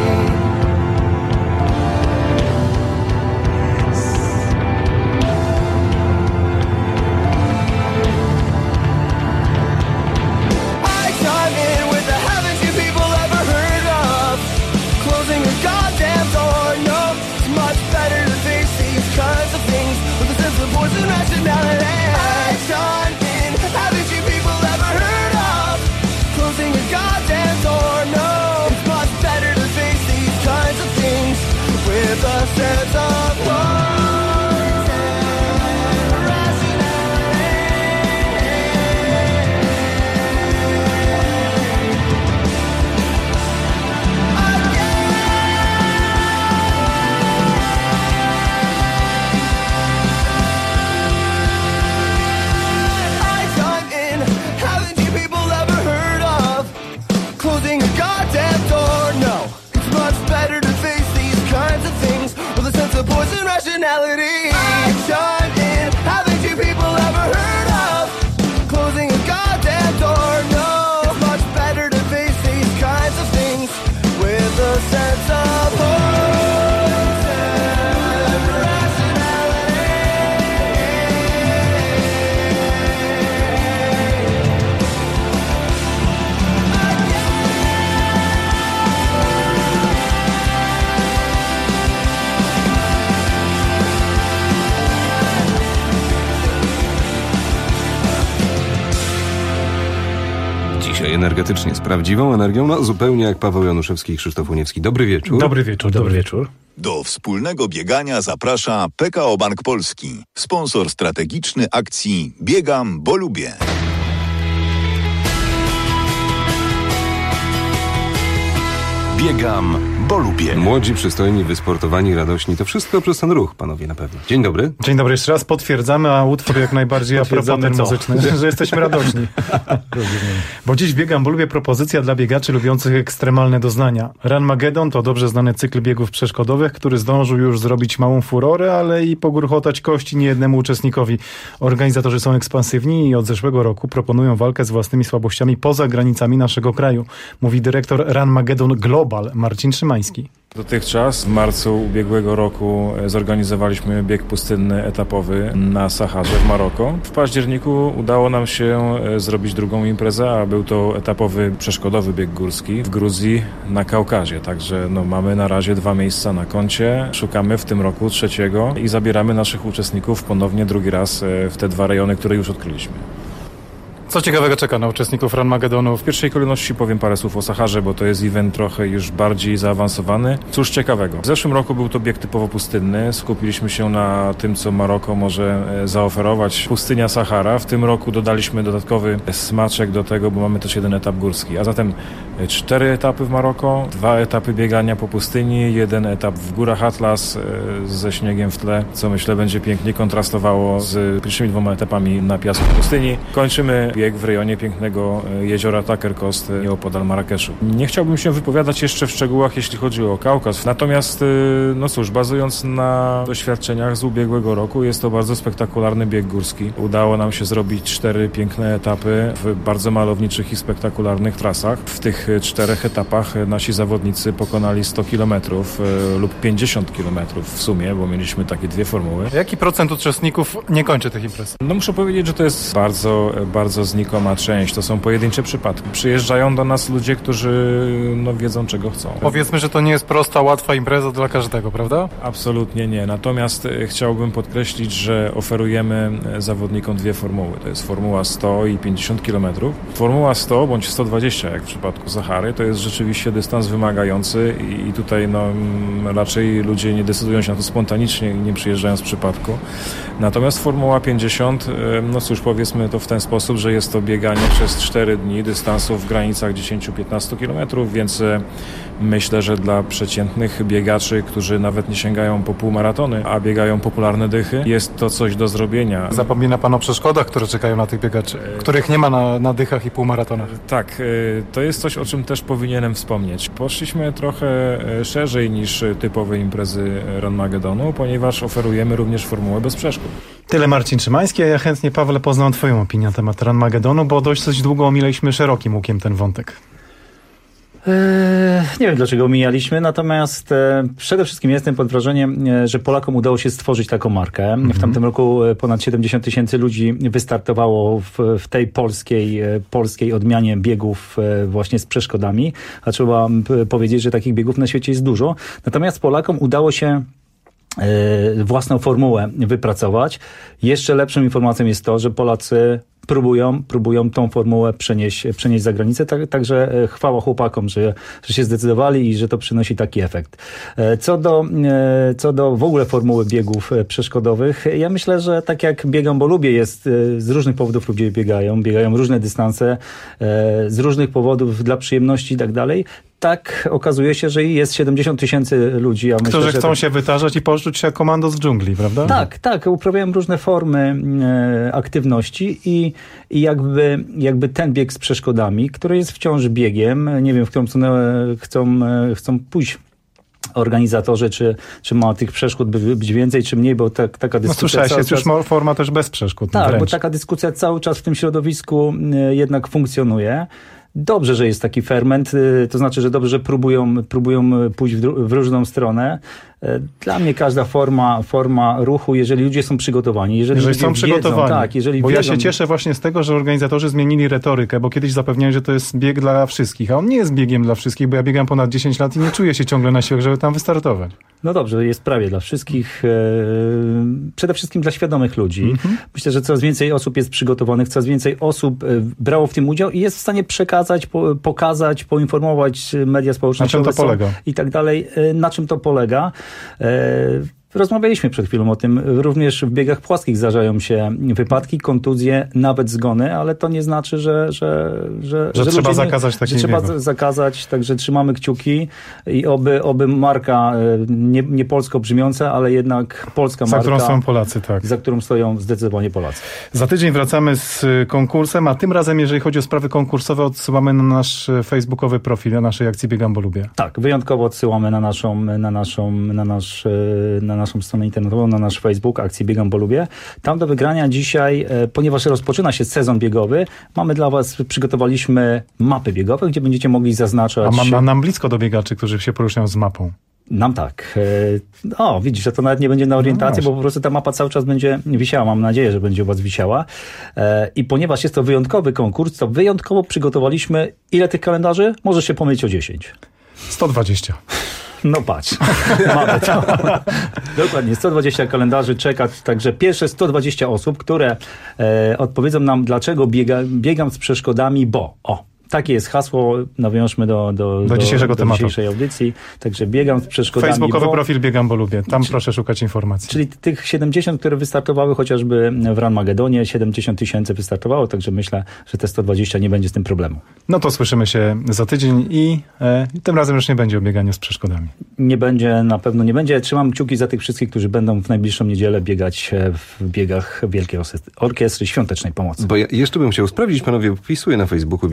Speaker 3: Energetycznie, z prawdziwą energią, no zupełnie jak Paweł Januszewski i Krzysztof Uniewski. Dobry wieczór.
Speaker 14: Dobry wieczór, dobry wieczór.
Speaker 15: Do wspólnego biegania zaprasza P K O Bank Polski, sponsor strategiczny akcji Biegam, bo lubię.
Speaker 3: Biegam, bo lubię. Młodzi, przystojni, wysportowani, radośni. To wszystko przez ten ruch, panowie, na pewno. Dzień dobry.
Speaker 14: Dzień dobry, jeszcze raz potwierdzamy, a utwór jak najbardziej a propos ten muzyczny, że, że jesteśmy radośni. Bo dziś biegam, bo lubię propozycja dla biegaczy lubiących ekstremalne doznania. Runmageddon to dobrze znany cykl biegów przeszkodowych, który zdążył już zrobić małą furorę, ale i pogruchotać kości niejednemu uczestnikowi. Organizatorzy są ekspansywni i od zeszłego roku proponują walkę z własnymi słabościami poza granicami naszego kraju. Mówi dyrektor Runmageddon Global Marcin Szymański.
Speaker 16: Dotychczas w marcu ubiegłego roku zorganizowaliśmy bieg pustynny etapowy na Saharze w Maroko. W październiku udało nam się zrobić drugą imprezę, a był to etapowy przeszkodowy bieg górski w Gruzji na Kaukazie. Także no, mamy na razie dwa miejsca na koncie. Szukamy w tym roku trzeciego i zabieramy naszych uczestników ponownie drugi raz w te dwa rejony, które już odkryliśmy.
Speaker 14: Co ciekawego czeka na uczestników Runmageddonu?
Speaker 16: W pierwszej kolejności powiem parę słów o Saharze, bo to jest event trochę już bardziej zaawansowany. Cóż ciekawego. W zeszłym roku był to bieg typowo pustynny. Skupiliśmy się na tym, co Maroko może zaoferować. Pustynia Sahara. W tym roku dodaliśmy dodatkowy smaczek do tego, bo mamy też jeden etap górski. A zatem cztery etapy w Maroko, dwa etapy biegania po pustyni, jeden etap w górach Atlas ze śniegiem w tle, co myślę będzie pięknie kontrastowało z pierwszymi dwoma etapami na piasku pustyni. Kończymy bieg w rejonie pięknego jeziora Taker Coast nieopodal Marrakeszu. Nie chciałbym się wypowiadać jeszcze w szczegółach, jeśli chodzi o Kaukaz. Natomiast, no cóż, bazując na doświadczeniach z ubiegłego roku, jest to bardzo spektakularny bieg górski. Udało nam się zrobić cztery piękne etapy w bardzo malowniczych i spektakularnych trasach. W tych czterech etapach nasi zawodnicy pokonali sto kilometrów lub pięćdziesiąt kilometrów w sumie, bo mieliśmy takie dwie formuły.
Speaker 14: Jaki procent uczestników nie kończy tych imprez?
Speaker 16: No muszę powiedzieć, że to jest bardzo, bardzo znikoma część. To są pojedyncze przypadki. Przyjeżdżają do nas ludzie, którzy no, wiedzą, czego chcą.
Speaker 14: Powiedzmy, że to nie jest prosta, łatwa impreza dla każdego, prawda?
Speaker 16: Absolutnie nie. Natomiast chciałbym podkreślić, że oferujemy zawodnikom dwie formuły. To jest formuła sto i pięćdziesiąt kilometrów. Formuła sto bądź sto dwadzieścia, jak w przypadku Sahary, to jest rzeczywiście dystans wymagający i tutaj no, raczej ludzie nie decydują się na to spontanicznie i nie przyjeżdżają z przypadku. Natomiast formuła pięćdziesiąt, no cóż, powiedzmy to w ten sposób, że jest to bieganie przez cztery dni dystansu w granicach dziesięć do piętnastu kilometrów, więc myślę, że dla przeciętnych biegaczy, którzy nawet nie sięgają po półmaratony, a biegają popularne dychy, jest to coś do zrobienia.
Speaker 14: Zapomina pan o przeszkodach, które czekają na tych biegaczy, których nie ma na, na dychach i półmaratonach.
Speaker 16: Tak, to jest coś, o czym też powinienem wspomnieć. Poszliśmy trochę szerzej niż typowe imprezy Ranmagedonu, ponieważ oferujemy również formułę bez przeszkód.
Speaker 14: Tyle Marcin Szymański, a ja chętnie, Pawle, poznam twoją opinię na temat Ranmagedonu, bo dość coś długo omililiśmy szerokim łukiem ten wątek.
Speaker 6: Eee, nie wiem, dlaczego omijaliśmy, natomiast e, przede wszystkim jestem pod wrażeniem, e, że Polakom udało się stworzyć taką markę. Mm-hmm. W tamtym roku ponad siedemdziesiąt tysięcy ludzi wystartowało w, w tej polskiej, e, polskiej odmianie biegów e, właśnie z przeszkodami, a trzeba p- powiedzieć, że takich biegów na świecie jest dużo. Natomiast Polakom udało się e, własną formułę wypracować. Jeszcze lepszą informacją jest to, że Polacy próbują, próbują tą formułę przenieść, przenieść za granicę, tak, także chwała chłopakom, że, że się zdecydowali i że to przynosi taki efekt. Co do, co do w ogóle formuły biegów przeszkodowych, ja myślę, że tak jak biegam, bo lubię, jest z różnych powodów ludzie biegają, biegają różne dystanse, z różnych powodów dla przyjemności i tak dalej. Tak okazuje się, że jest siedemdziesiąt tysięcy ludzi. Ja
Speaker 14: Którzy
Speaker 6: myślę,
Speaker 14: chcą
Speaker 6: to...
Speaker 14: się wytarzać i poczuć się jak komandos w dżungli, prawda?
Speaker 6: Tak, tak. Uprawiają różne formy e, aktywności i, i jakby, jakby ten bieg z przeszkodami, który jest wciąż biegiem, nie wiem, w którą stronę chcą, e, chcą pójść organizatorzy, czy, czy ma tych przeszkód być więcej, czy mniej, bo tak, taka dyskusja...
Speaker 14: No słyszałeś, jest
Speaker 6: czas...
Speaker 14: już forma też bez przeszkód.
Speaker 6: Tak,
Speaker 14: wręcz.
Speaker 6: bo taka dyskusja cały czas w tym środowisku e, jednak funkcjonuje. Dobrze, że jest taki ferment, to znaczy, że dobrze, że próbują, próbują pójść w, dru- w różną stronę. Dla mnie każda forma, forma ruchu, jeżeli ludzie są przygotowani, jeżeli,
Speaker 14: jeżeli
Speaker 6: ludzie
Speaker 14: są przygotowani,
Speaker 6: wiedzą, tak, jeżeli
Speaker 14: bo
Speaker 6: wiedzą...
Speaker 14: ja się cieszę właśnie z tego, że organizatorzy zmienili retorykę, bo kiedyś zapewniali, że to jest bieg dla wszystkich, a on nie jest biegiem dla wszystkich, bo ja biegam ponad dziesięć lat i nie czuję się ciągle na siłach, żeby tam wystartować.
Speaker 6: No dobrze, jest prawie dla wszystkich, e, przede wszystkim dla świadomych ludzi. Mm-hmm. Myślę, że coraz więcej osób jest przygotowanych, coraz więcej osób e, brało w tym udział i jest w stanie przekazać, po, pokazać, poinformować media społecznościowe.
Speaker 14: Na czym to polega?
Speaker 6: I tak dalej. E, na czym to polega? E, Rozmawialiśmy przed chwilą o tym. Również w biegach płaskich zdarzają się wypadki, kontuzje, nawet zgony, ale to nie znaczy, że że, że,
Speaker 14: że, że trzeba zakazać
Speaker 6: nie,
Speaker 14: takich
Speaker 6: że trzeba
Speaker 14: biegów.
Speaker 6: zakazać, także trzymamy kciuki i oby, oby marka nie, nie polsko brzmiąca, ale jednak polska
Speaker 14: za
Speaker 6: marka.
Speaker 14: Za którą stoją Polacy, tak.
Speaker 6: Za którą stoją zdecydowanie Polacy.
Speaker 14: Za tydzień wracamy z konkursem, a tym razem, jeżeli chodzi o sprawy konkursowe, odsyłamy na nasz facebookowy profil, na naszej akcji Biegam, bo lubię.
Speaker 6: Tak, wyjątkowo odsyłamy na naszą, na naszą, na nasz, na naszą stronę internetową, na nasz Facebook, akcji Biegam, bo lubię. Tam do wygrania dzisiaj, e, ponieważ rozpoczyna się sezon biegowy, mamy dla was, przygotowaliśmy mapy biegowe, gdzie będziecie mogli zaznaczać...
Speaker 14: A mam, nam blisko do biegaczy, którzy się poruszają z mapą.
Speaker 6: Nam tak. E, o, widzisz, że to nawet nie będzie na orientację, no bo po prostu ta mapa cały czas będzie wisiała. Mam nadzieję, że będzie u was wisiała. E, I ponieważ jest to wyjątkowy konkurs, to wyjątkowo przygotowaliśmy ile tych kalendarzy? Możesz się pomylić o dziesięć.
Speaker 14: sto dwadzieścia.
Speaker 6: No patrz, mamy to. Dokładnie, sto dwadzieścia kalendarzy czeka, także pierwsze sto dwadzieścia osób, które e, odpowiedzą nam, dlaczego biega, biegam z przeszkodami, bo... O, takie jest hasło, nawiążmy do, do,
Speaker 14: do, dzisiejszego
Speaker 6: do, do
Speaker 14: tematu.
Speaker 6: dzisiejszej audycji. Także biegam z przeszkodami.
Speaker 14: Facebookowy
Speaker 6: bo...
Speaker 14: profil Biegam, bo lubię. Tam Czy... proszę szukać informacji.
Speaker 6: Czyli tych siedemdziesiąt, które wystartowały chociażby w Ranmagedonie, siedemdziesiąt tysięcy wystartowało, także myślę, że te sto dwadzieścia nie będzie z tym problemu.
Speaker 14: No to słyszymy się za tydzień i e, tym razem już nie będzie o bieganiu z przeszkodami.
Speaker 6: Nie będzie, na pewno nie będzie. Trzymam kciuki za tych wszystkich, którzy będą w najbliższą niedzielę biegać w biegach Wielkiej Orkiestry Świątecznej Pomocy.
Speaker 3: Bo ja jeszcze bym chciał sprawdzić, panowie, wpisuję na Facebooku Biegam, bo lubię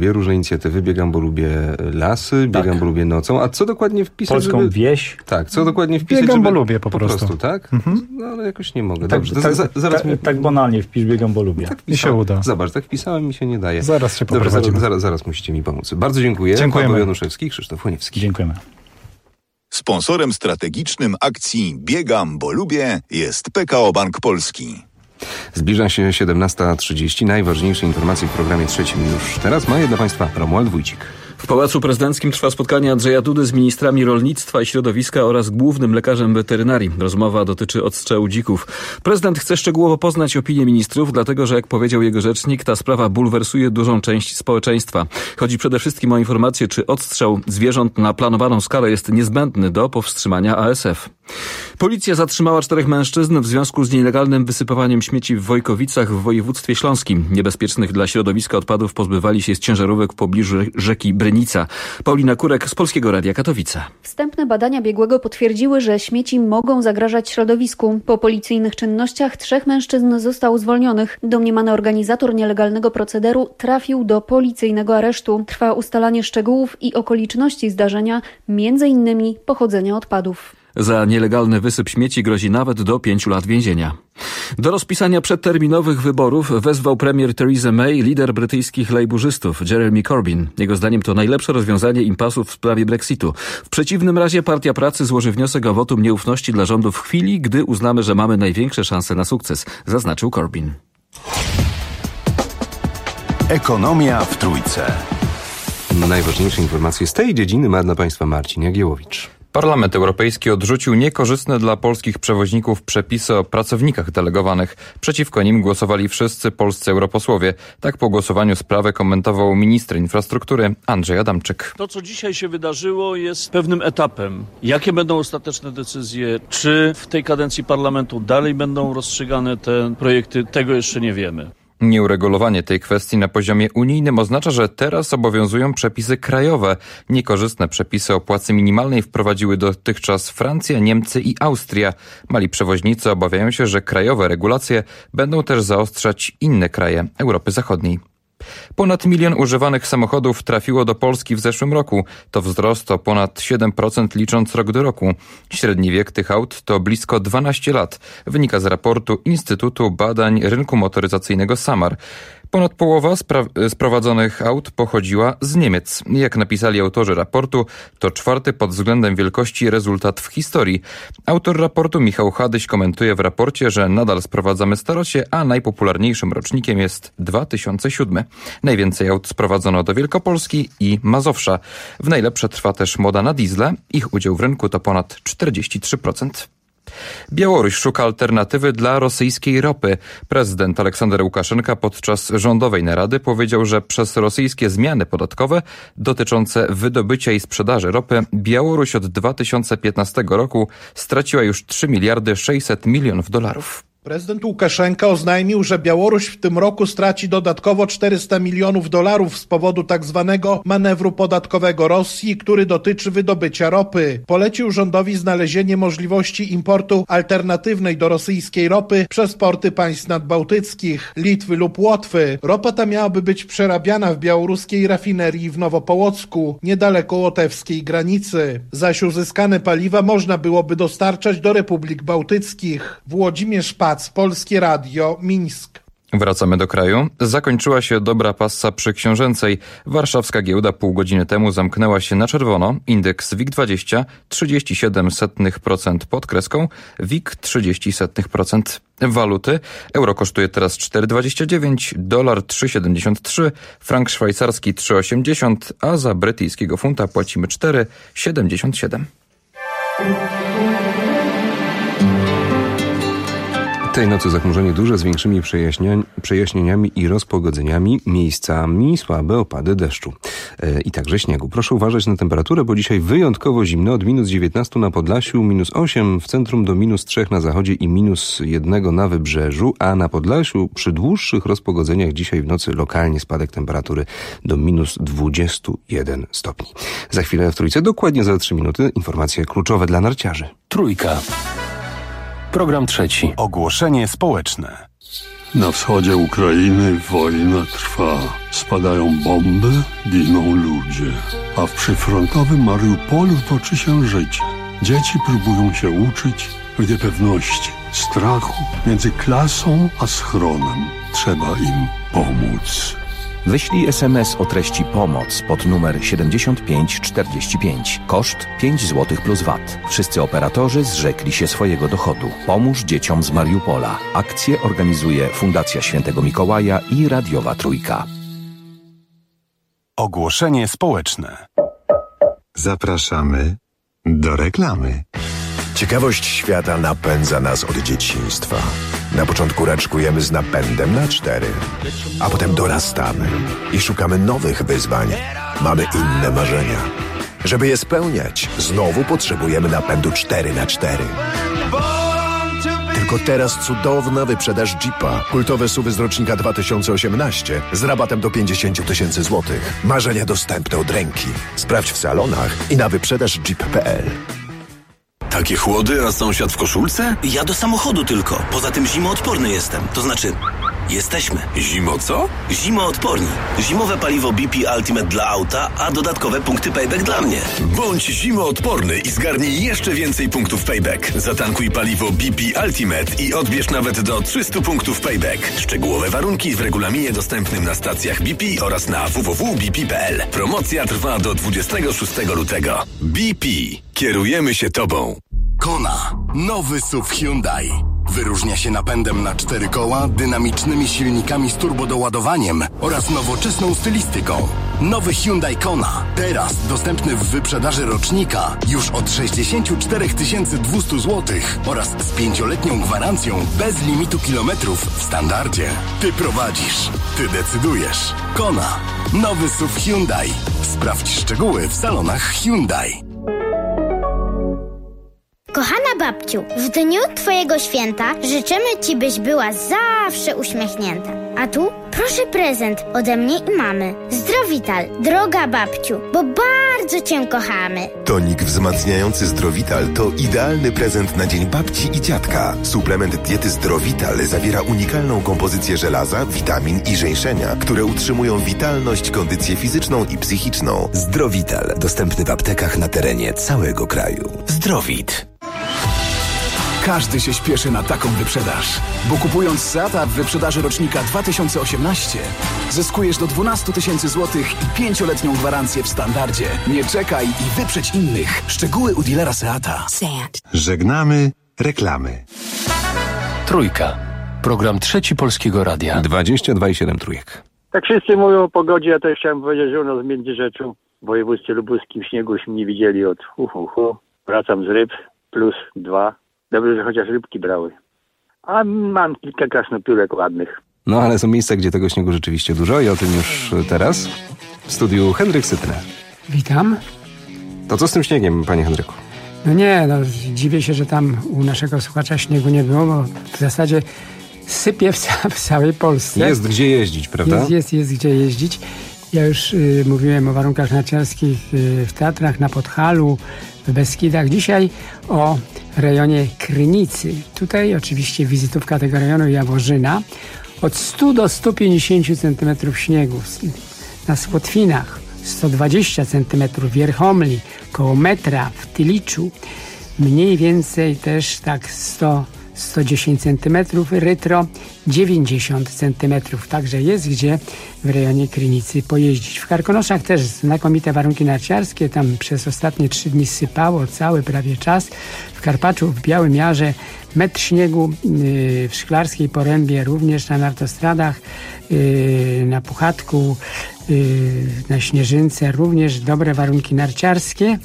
Speaker 3: lubię, różne inicjatywy, biegam, bo lubię lasy, biegam, tak. bo lubię nocą. A co dokładnie wpisać?
Speaker 6: Polską
Speaker 3: żeby...
Speaker 6: wieś.
Speaker 3: Tak, co dokładnie wpisać?
Speaker 14: Biegam,
Speaker 3: żeby...
Speaker 14: bo lubię po, po prostu.
Speaker 3: prostu. Tak? Mhm. No ale jakoś nie mogę. Dobrze,
Speaker 6: tak,
Speaker 3: to
Speaker 6: tak,
Speaker 3: za, zaraz
Speaker 6: tak,
Speaker 3: mi...
Speaker 6: tak banalnie wpisz biegam, bo lubię.
Speaker 3: Tak
Speaker 14: I się uda.
Speaker 3: Zobacz, tak wpisałem, mi się nie daje.
Speaker 14: Zaraz się
Speaker 3: Dobra, zaraz, zaraz, zaraz musicie mi pomóc. Bardzo dziękuję.
Speaker 14: Dziękujemy.
Speaker 3: Paweł Januszewski, Krzysztof Łoniewski.
Speaker 6: Dziękujemy.
Speaker 15: Sponsorem strategicznym akcji Biegam, bo lubię jest P K O Bank Polski.
Speaker 3: Zbliża się siedemnasta trzydzieści. Najważniejsze informacje w programie trzecim już teraz ma je dla Państwa Romuald Wójcik.
Speaker 8: W Pałacu Prezydenckim trwa spotkanie Andrzeja Dudy z ministrami rolnictwa i środowiska oraz głównym lekarzem weterynarii. Rozmowa dotyczy odstrzału dzików. Prezydent chce szczegółowo poznać opinię ministrów, dlatego że, jak powiedział jego rzecznik, ta sprawa bulwersuje dużą część społeczeństwa. Chodzi przede wszystkim o informację, czy odstrzał zwierząt na planowaną skalę jest niezbędny do powstrzymania A S F. Policja zatrzymała czterech mężczyzn w związku z nielegalnym wysypywaniem śmieci w Wojkowicach w województwie śląskim. Niebezpiecznych dla środowiska odpadów pozbywali się z ciężarówek w pobliżu rzeki Brynica. Paulina Kurek z Polskiego Radia Katowice.
Speaker 9: Wstępne badania biegłego potwierdziły, że śmieci mogą zagrażać środowisku. Po policyjnych czynnościach trzech mężczyzn zostało zwolnionych. Domniemany organizator nielegalnego procederu trafił do policyjnego aresztu. Trwa ustalanie szczegółów i okoliczności zdarzenia, między innymi pochodzenia odpadów.
Speaker 8: Za nielegalny wysyp śmieci grozi nawet do pięciu lat więzienia. Do rozpisania przedterminowych wyborów wezwał premier Theresa May lider brytyjskich lejburzystów Jeremy Corbyn. Jego zdaniem to najlepsze rozwiązanie impasu w sprawie Brexitu. W przeciwnym razie Partia Pracy złoży wniosek o wotum nieufności dla rządu w chwili, gdy uznamy, że mamy największe szanse na sukces, zaznaczył Corbyn.
Speaker 22: Ekonomia w Trójce.
Speaker 3: Najważniejsze informacje z tej dziedziny ma dla Państwa Marcin Jagiełowicz.
Speaker 17: Parlament Europejski odrzucił niekorzystne dla polskich przewoźników przepisy o pracownikach delegowanych. Przeciwko nim głosowali wszyscy polscy europosłowie. Tak po głosowaniu sprawę komentował minister infrastruktury Andrzej Adamczyk.
Speaker 18: To, co dzisiaj się wydarzyło, jest pewnym etapem. Jakie będą ostateczne decyzje? Czy w tej kadencji parlamentu dalej będą rozstrzygane te projekty? Tego jeszcze nie wiemy.
Speaker 17: Nieuregulowanie tej kwestii na poziomie unijnym oznacza, że teraz obowiązują przepisy krajowe. Niekorzystne przepisy o płacy minimalnej wprowadziły dotychczas Francja, Niemcy i Austria. Mali przewoźnicy obawiają się, że krajowe regulacje będą też zaostrzać inne kraje Europy Zachodniej. Ponad milion używanych samochodów trafiło do Polski w zeszłym roku. To wzrost o ponad siedem procent licząc rok do roku. Średni wiek tych aut to blisko dwanaście lat. Wynika z raportu Instytutu Badań Rynku Motoryzacyjnego SAMAR. Ponad połowa spra- sprowadzonych aut pochodziła z Niemiec. Jak napisali autorzy raportu, to czwarty pod względem wielkości rezultat w historii. Autor raportu Michał Hadyś komentuje w raporcie, że nadal sprowadzamy starocie, a najpopularniejszym rocznikiem jest dwa tysiące siódmy. Najwięcej aut sprowadzono do Wielkopolski i Mazowsza. W najlepsze trwa też moda na diesle. Ich udział w rynku to ponad czterdzieści trzy procent. Białoruś szuka alternatywy dla rosyjskiej ropy. Prezydent Aleksander Łukaszenka podczas rządowej narady powiedział, że przez rosyjskie zmiany podatkowe dotyczące wydobycia i sprzedaży ropy Białoruś od dwa tysiące piętnastego roku straciła już trzy miliardy sześćset milionów dolarów.
Speaker 19: Prezydent Łukaszenka oznajmił, że Białoruś w tym roku straci dodatkowo czterysta milionów dolarów z powodu tak zwanego manewru podatkowego Rosji, który dotyczy wydobycia ropy. Polecił rządowi znalezienie możliwości importu alternatywnej do rosyjskiej ropy przez porty państw nadbałtyckich, Litwy lub Łotwy. Ropa ta miałaby być przerabiana w białoruskiej rafinerii w Nowopołocku, niedaleko łotewskiej granicy. Zaś uzyskane paliwa można byłoby dostarczać do republik bałtyckich. Włodzimierz Pac, Polskie Radio, Mińsk.
Speaker 17: Wracamy do kraju. Zakończyła się dobra passa przy Książęcej. Warszawska giełda pół godziny temu zamknęła się na czerwono. Indeks WIG dwadzieścia trzydzieści siedem procent pod kreską, WIG trzydzieści procent. Waluty. Euro kosztuje teraz cztery dwadzieścia dziewięć, dolar trzy siedemdziesiąt trzy, frank szwajcarski trzy osiemdziesiąt, a za brytyjskiego funta płacimy cztery siedemdziesiąt siedem.
Speaker 3: Tej nocy zachmurzenie duże z większymi przejaśnia- przejaśnieniami i rozpogodzeniami, miejscami słabe opady deszczu e, i także śniegu. Proszę uważać na temperaturę, bo dzisiaj wyjątkowo zimno, od minus dziewiętnaście na Podlasiu, minus osiem w centrum do minus trzy na zachodzie i minus jeden na wybrzeżu, a na Podlasiu przy dłuższych rozpogodzeniach dzisiaj w nocy lokalnie spadek temperatury do minus dwadzieścia jeden stopni. Za chwilę w Trójce, dokładnie za trzy minuty, informacje kluczowe dla narciarzy.
Speaker 22: Trójka. Program trzeci. Ogłoszenie społeczne.
Speaker 7: Na wschodzie Ukrainy wojna trwa. Spadają bomby, giną ludzie. A w przyfrontowym Mariupolu toczy się życie. Dzieci próbują się uczyć w niepewności, strachu między klasą a schronem. Trzeba im pomóc.
Speaker 20: Wyślij es em es o treści pomoc pod numer siedemdziesiąt pięć czterdzieści pięć. Koszt pięć złotych plus V A T. Wszyscy operatorzy zrzekli się swojego dochodu. Pomóż dzieciom z Mariupola. Akcję organizuje Fundacja Świętego Mikołaja i Radiowa Trójka.
Speaker 22: Ogłoszenie społeczne.
Speaker 21: Zapraszamy do reklamy.
Speaker 23: Ciekawość świata napędza nas od dzieciństwa. Na początku raczkujemy z napędem na cztery, a potem dorastamy i szukamy nowych wyzwań. Mamy inne marzenia. Żeby je spełniać, znowu potrzebujemy napędu cztery na cztery. Tylko teraz cudowna wyprzedaż Jeepa. Kultowe S U V z rocznika dwa tysiące osiemnaście z rabatem do pięćdziesiąt tysięcy złotych. Marzenia dostępne od ręki. Sprawdź w salonach i na wyprzedaż jeep kropka pe el.
Speaker 24: Takie chłody, a sąsiad w koszulce? Ja do samochodu tylko. Poza tym zimoodporny jestem. To znaczy, jesteśmy. Zimo co? Zimoodporni. Zimowe paliwo B P Ultimate dla auta, a dodatkowe punkty payback dla mnie. Bądź zimoodporny i zgarnij jeszcze więcej punktów payback. Zatankuj paliwo B P Ultimate i odbierz nawet do trzysta punktów payback. Szczegółowe warunki w regulaminie dostępnym na stacjach B P oraz na w w w kropka b p kropka p l. Promocja trwa do dwudziestego szóstego lutego. B P. Kierujemy się Tobą.
Speaker 25: Kona. Nowy S U V Hyundai. Wyróżnia się napędem na cztery koła, dynamicznymi silnikami z turbodoładowaniem oraz nowoczesną stylistyką. Nowy Hyundai Kona. Teraz dostępny w wyprzedaży rocznika już od sześćdziesiąt cztery tysiące dwieście złotych oraz z pięcioletnią gwarancją bez limitu kilometrów w standardzie. Ty prowadzisz. Ty decydujesz. Kona. Nowy S U V Hyundai. Sprawdź szczegóły w salonach Hyundai.
Speaker 26: Kochana babciu, w dniu Twojego święta życzymy Ci, byś była zawsze uśmiechnięta. A tu proszę prezent ode mnie i mamy. Zdrowital, droga babciu, bo bardzo Cię kochamy.
Speaker 23: Tonik wzmacniający Zdrowital to idealny prezent na dzień babci i dziadka. Suplement diety Zdrowital zawiera unikalną kompozycję żelaza, witamin i żeńszenia, które utrzymują witalność, kondycję fizyczną i psychiczną. Zdrowital, dostępny w aptekach na terenie całego kraju. Zdrowit.
Speaker 27: Każdy się śpieszy na taką wyprzedaż, bo kupując Seata w wyprzedaży rocznika dwa tysiące osiemnaście zyskujesz do dwanaście tysięcy złotych i pięcioletnią gwarancję w standardzie. Nie czekaj i wyprzedź innych. Szczegóły u dealera Seata. Seat.
Speaker 22: Żegnamy reklamy.
Speaker 1: Trójka. Program Trzeci Polskiego Radia.
Speaker 3: dwadzieścia dwa i siedem trójek.
Speaker 28: Tak wszyscy mówią o pogodzie, ja też chciałem powiedzieć, że u nas w Międzyrzeczu, w województwie lubuskim, śnieguśmy nie widzieli od hu, hu, hu. Wracam z ryb, plus dwa. Dobrze, że chociaż rybki brały. A mam kilka krasnopiórek ładnych.
Speaker 3: No ale są miejsca, gdzie tego śniegu rzeczywiście dużo i o tym już teraz. W studiu Henryk Sytner.
Speaker 29: Witam.
Speaker 3: To co z tym śniegiem, panie Henryku?
Speaker 29: No nie, no dziwię się, że tam u naszego słuchacza śniegu nie było, bo w zasadzie sypie w, ca- w całej Polsce.
Speaker 3: Jest gdzie jeździć, prawda?
Speaker 29: Jest, jest, jest gdzie jeździć. Ja już y, mówiłem o warunkach narciarskich y, w Tatrach, na Podhalu, w Beskidach. Dzisiaj o rejonie Krynicy. Tutaj oczywiście wizytówka tego rejonu Jaworzyna. Od stu do stu pięćdziesięciu centymetrów śniegu. Na Słotwinach sto dwadzieścia centymetrów, w Wierchomli koło metra, w Tyliczu mniej więcej też tak sto do stu dziesięciu centymetrów, Rytro dziewięćdziesiąt centymetrów. Także jest gdzie w rejonie Krynicy pojeździć. W Karkonoszach też znakomite warunki narciarskie. Tam przez ostatnie trzy dni sypało cały prawie czas. W Karpaczu, w Białym Jarze metr śniegu, yy, w Szklarskiej Porębie również, na nartostradach, yy, na Puchatku, yy, na Śnieżynce również dobre warunki narciarskie.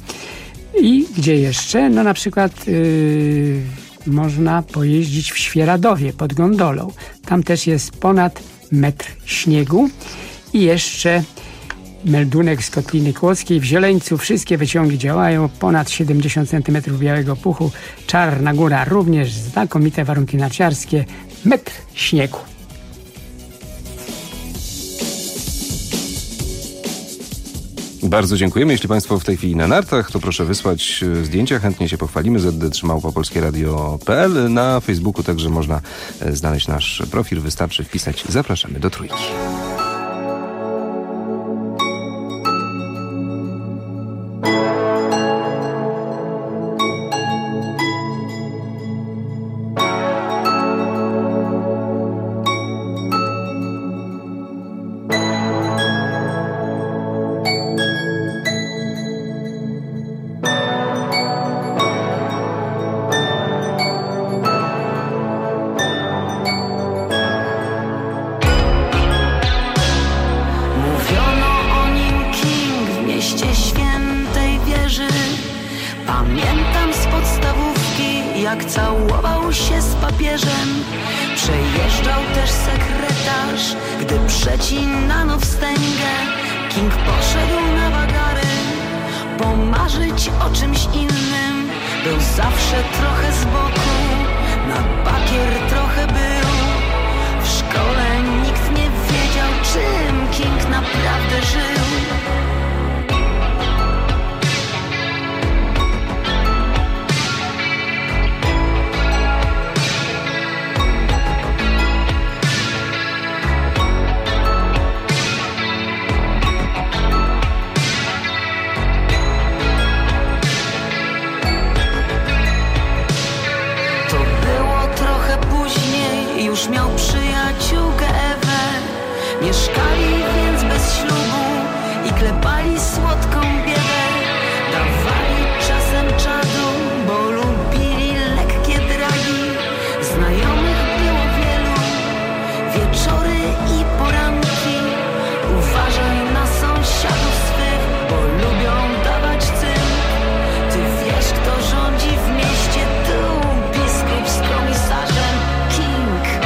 Speaker 29: I gdzie jeszcze? No na przykład yy, można pojeździć w Świeradowie pod gondolą. Tam też jest ponad metr śniegu. I jeszcze meldunek z Kotliny Kłodzkiej. W Zieleńcu wszystkie wyciągi działają. Ponad siedemdziesiąt centymetrów białego puchu. Czarna Góra również znakomite warunki narciarskie. Metr śniegu.
Speaker 3: Bardzo dziękujemy. Jeśli Państwo w tej chwili na nartach, to proszę wysłać zdjęcia, chętnie się pochwalimy. Z d trzy małpa polskie radio kropka p l. Na Facebooku także można znaleźć nasz profil. Wystarczy wpisać Zapraszamy do Trójki.
Speaker 2: Pamiętam z podstawówki, jak całował się z papieżem. Przejeżdżał też sekretarz, gdy przecinano wstęgę. King poszedł na wagary, pomarzyć o czymś innym. Był zawsze trochę z boku, na bakier trochę był. W szkole nikt nie wiedział, czym King naprawdę żył. Już miał przyjaciółkę Ewę. Mieszkali więc bez ślubu i klepali słodką biedę. Dawali czasem czadu, bo lubili lekkie dragi. Znajomych było wielu, wieczory i poranki. Uważaj na sąsiadów swych, bo lubią dawać cynk. Ty wiesz, kto rządzi w mieście, tu biskup z komisarzem King.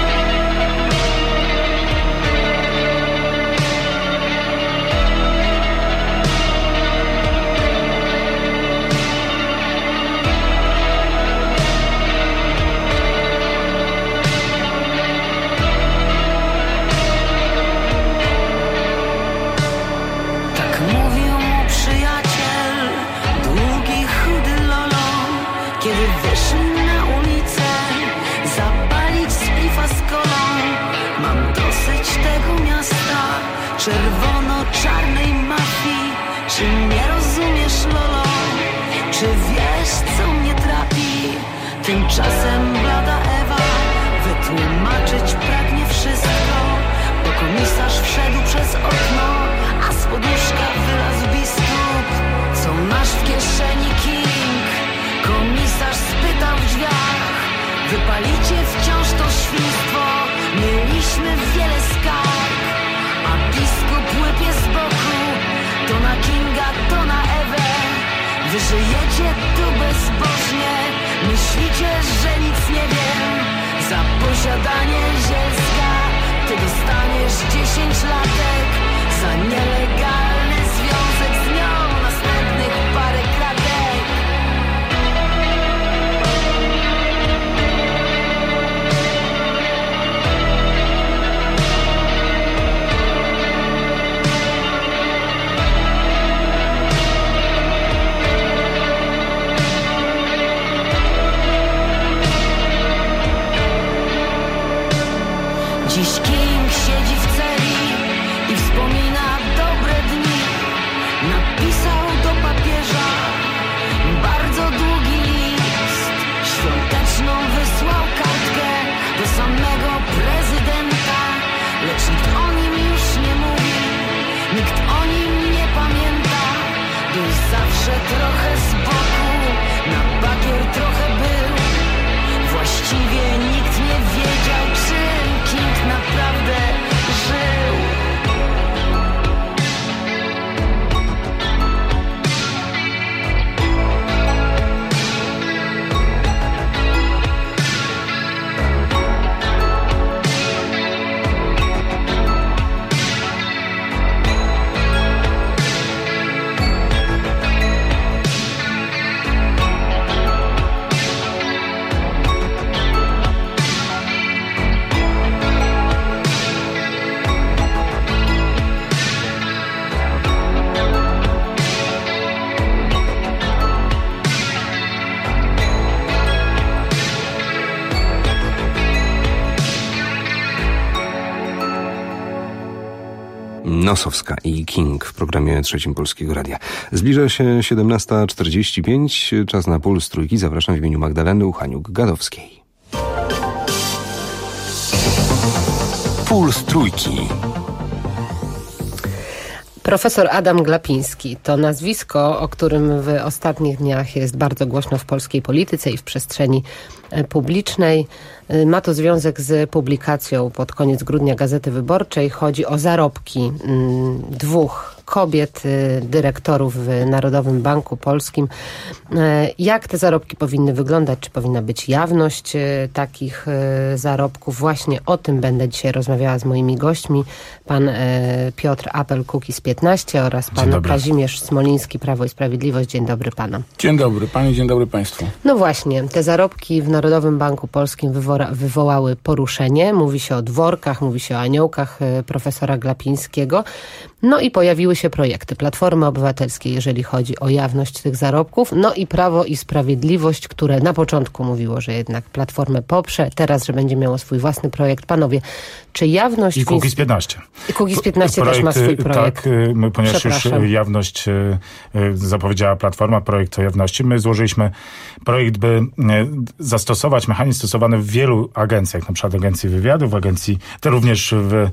Speaker 2: Kiedy wyszli na ulicę zapalić splifa z kolą. Mam dosyć tego miasta, czerwono-czarnej mafii. Czy nie rozumiesz, Lolo? Czy wiesz, co mnie trapi? Tymczasem blada Ewa wytłumaczyć pragnie wszystko, bo komisarz wszedł przez okno, a z poduszka wylazł biskup. Co masz w kieszeni, King? Komisarz spytał w drzwiach. Wypalicie wciąż to świństwo, mieliśmy wiele skarg. A biskup łypie z boku, to na Kinga, to na Ewę. Wy żyjecie tu bezbożnie, myślicie, że nic nie wiem. Za posiadanie zielska ty dostaniesz dziesięć latek. Za nielegalny związek z nią następnych parę kratek. Dziś King siedzi w celi i wspomina dobre dni. Napisał do papieża bardzo długi list. Świąteczną wysłał kartkę do samego prezydenta. Lecz nikt o nim już nie mówi, nikt o nim nie pamięta. Był zawsze trochę z boku, na bakier trochę był. Właściwie nikt nie wiedział, czym King naprawdę żył.
Speaker 3: Nosowska i King w programie Trzecim Polskiego Radia. Zbliża się siedemnasta czterdzieści pięć, czas na Puls Trójki. Zapraszam w imieniu Magdaleny Uchaniuk-Gadowskiej.
Speaker 21: Puls Trójki.
Speaker 4: Profesor Adam Glapiński to nazwisko, o którym w ostatnich dniach jest bardzo głośno w polskiej polityce i w przestrzeni publicznej. Ma to związek z publikacją pod koniec grudnia Gazety Wyborczej. Chodzi o zarobki dwóch kobiet, dyrektorów w Narodowym Banku Polskim. Jak te zarobki powinny wyglądać? Czy powinna być jawność takich zarobków? Właśnie o tym będę dzisiaj rozmawiała z moimi gośćmi. Pan Piotr Apel, Kukiz piętnaście oraz pan Kazimierz Smoliński, Prawo i Sprawiedliwość. Dzień dobry panom.
Speaker 5: Dzień dobry pani, dzień dobry państwu.
Speaker 4: No właśnie, te zarobki w Narodowym Banku Polskim wywoła, wywołały poruszenie. Mówi się o dworkach, mówi się o aniołkach profesora Glapińskiego. No i pojawiły się projekty Platformy Obywatelskiej, jeżeli chodzi o jawność tych zarobków. No i Prawo i Sprawiedliwość, które na początku mówiło, że jednak Platformę poprze, teraz, że będzie miało swój własny projekt. Panowie, czy jawność...
Speaker 6: I Kukiz piętnaście.
Speaker 4: I Kukiz piętnaście projekt, też ma swój projekt.
Speaker 6: Tak, my, ponieważ już jawność zapowiedziała Platforma, projekt o jawności. My złożyliśmy projekt, by zastosować mechanizm stosowany w wielu agencjach, na przykład Agencji Wywiadu, w agencji, to również w,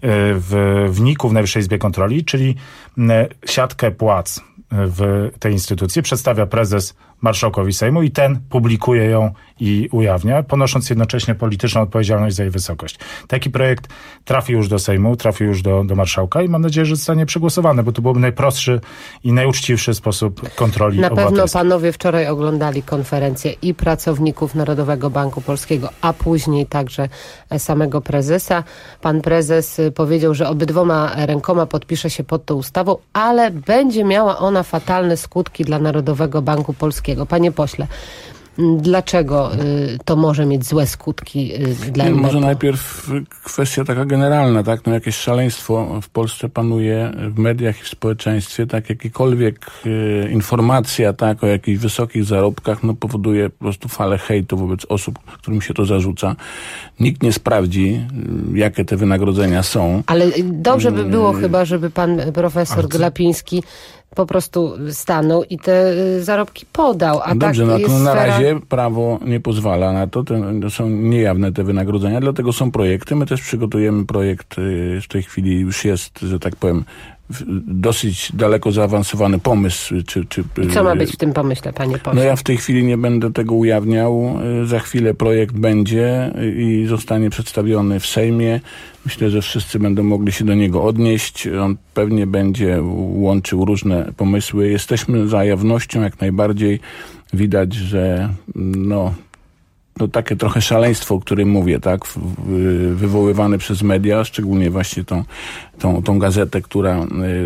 Speaker 6: w, w NIK-u, w Najwyższej Izbie Kontroli, czyli siatkę płac w tej instytucji przedstawia prezes marszałkowi Sejmu i ten publikuje ją i ujawnia, ponosząc jednocześnie polityczną odpowiedzialność za jej wysokość. Taki projekt trafi już do Sejmu, trafi już do, do marszałka i mam nadzieję, że zostanie przegłosowany, bo to byłby najprostszy i najuczciwszy sposób kontroli
Speaker 4: Na pewno
Speaker 6: obywatelskiej.
Speaker 4: panowie wczoraj oglądali konferencję i pracowników Narodowego Banku Polskiego, a później także samego prezesa. Pan prezes powiedział, że obydwoma rękoma podpisze się pod tą ustawą, ale będzie miała ona fatalne skutki dla Narodowego Banku Polskiego. Panie pośle, dlaczego y, to może mieć złe skutki y, dla
Speaker 5: Nie,
Speaker 4: M B P?
Speaker 5: Może najpierw kwestia taka generalna, tak? No jakieś szaleństwo w Polsce panuje w mediach i w społeczeństwie, tak? Jakikolwiek y, informacja, tak? O jakichś wysokich zarobkach, no powoduje po prostu falę hejtu wobec osób, którym się to zarzuca. Nikt nie sprawdzi, y, jakie te wynagrodzenia są.
Speaker 4: Ale dobrze by było
Speaker 5: y,
Speaker 4: chyba, żeby pan profesor Glapiński po prostu stanął i te zarobki podał. A
Speaker 5: Dobrze,
Speaker 4: tak
Speaker 5: no
Speaker 4: jest
Speaker 5: to na
Speaker 4: sfera...
Speaker 5: razie prawo nie pozwala na to. To są niejawne te wynagrodzenia, dlatego są projekty. My też przygotujemy projekt, w tej chwili już jest, że tak powiem, dosyć daleko zaawansowany pomysł. Czy, czy,
Speaker 4: I co ma być w tym pomyśle, panie pośle?
Speaker 5: No ja w tej chwili nie będę tego ujawniał. Za chwilę projekt będzie i zostanie przedstawiony w Sejmie. Myślę, że wszyscy będą mogli się do niego odnieść. On pewnie będzie łączył różne pomysły. Jesteśmy za jawnością jak najbardziej. Widać, że no... No takie trochę szaleństwo, o którym mówię, tak, wywoływane przez media, szczególnie właśnie tą, tą, tą gazetę, która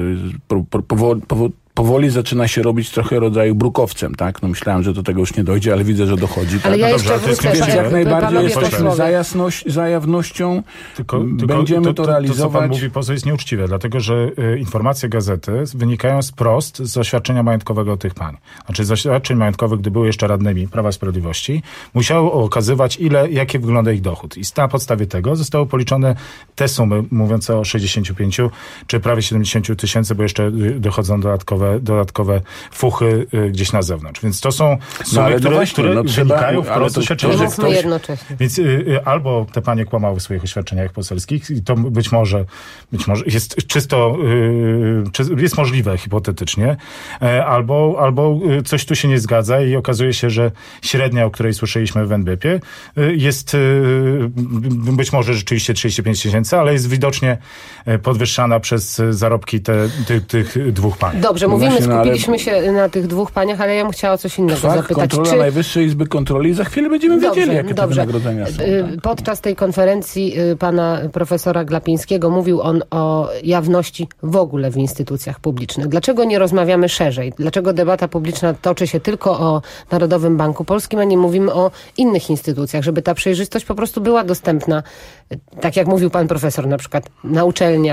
Speaker 5: powoli, powoli zaczyna się robić trochę rodzaju brukowcem, tak? No myślałem, że do tego już nie dojdzie, ale widzę, że dochodzi.
Speaker 4: Ale
Speaker 5: tak?
Speaker 4: ja
Speaker 5: No
Speaker 4: jeszcze
Speaker 5: dobrze,
Speaker 4: wrócę,
Speaker 5: więc jak najbardziej
Speaker 4: jesteśmy
Speaker 5: jesteśmy za, jasność, za jawnością,
Speaker 6: tylko,
Speaker 5: będziemy
Speaker 6: tylko,
Speaker 5: to,
Speaker 6: to
Speaker 5: realizować.
Speaker 6: To, co pan mówi, poseł, jest nieuczciwe, dlatego że y, informacje gazety wynikają wprost z oświadczenia majątkowego tych pań. Znaczy z oświadczeń majątkowych, gdy były jeszcze radnymi Prawa i Sprawiedliwości, musiało okazywać, ile, jaki wygląda ich dochód. I na podstawie tego zostały policzone te sumy, mówiąc o sześćdziesięciu pięciu czy prawie siedemdziesięciu tysięcy, bo jeszcze dochodzą dodatkowe, dodatkowe fuchy y, gdzieś na zewnątrz. Więc to są sumy,
Speaker 5: no, ale
Speaker 6: które,
Speaker 5: właśnie,
Speaker 6: które
Speaker 5: no,
Speaker 6: wynikają
Speaker 5: trzeba,
Speaker 6: wprost z oświadczenia.
Speaker 4: To ktoś... jednocześnie.
Speaker 6: Więc y, y, albo te panie kłamały w swoich oświadczeniach poselskich i to być może, być może jest czysto, y, czy, jest możliwe hipotetycznie, y, albo, albo coś tu się nie zgadza i okazuje się, że średnia, o której słyszeliśmy w en be pie y, jest y, być może rzeczywiście trzydzieści pięć tysięcy, ale jest widocznie podwyższana przez zarobki te, ty, tych dwóch pań.
Speaker 4: Dobrze, mówimy, Właśnie, no, skupiliśmy się na tych dwóch paniach, ale ja bym chciała o coś innego
Speaker 5: tak,
Speaker 4: zapytać.
Speaker 5: Kontrola
Speaker 4: Czy...
Speaker 5: Najwyższej Izby Kontroli, za chwilę będziemy
Speaker 4: dobrze,
Speaker 5: wiedzieli, jakie
Speaker 4: dobrze.
Speaker 5: te wynagrodzenia są. Tak?
Speaker 4: Podczas tej konferencji pana profesora Glapińskiego mówił on o jawności w ogóle w instytucjach publicznych. Dlaczego nie rozmawiamy szerzej? Dlaczego debata publiczna toczy się tylko o Narodowym Banku Polskim, a nie mówimy o innych instytucjach, żeby ta przejrzystość po prostu była dostępna, tak jak mówił pan profesor, na przykład na uczelniach,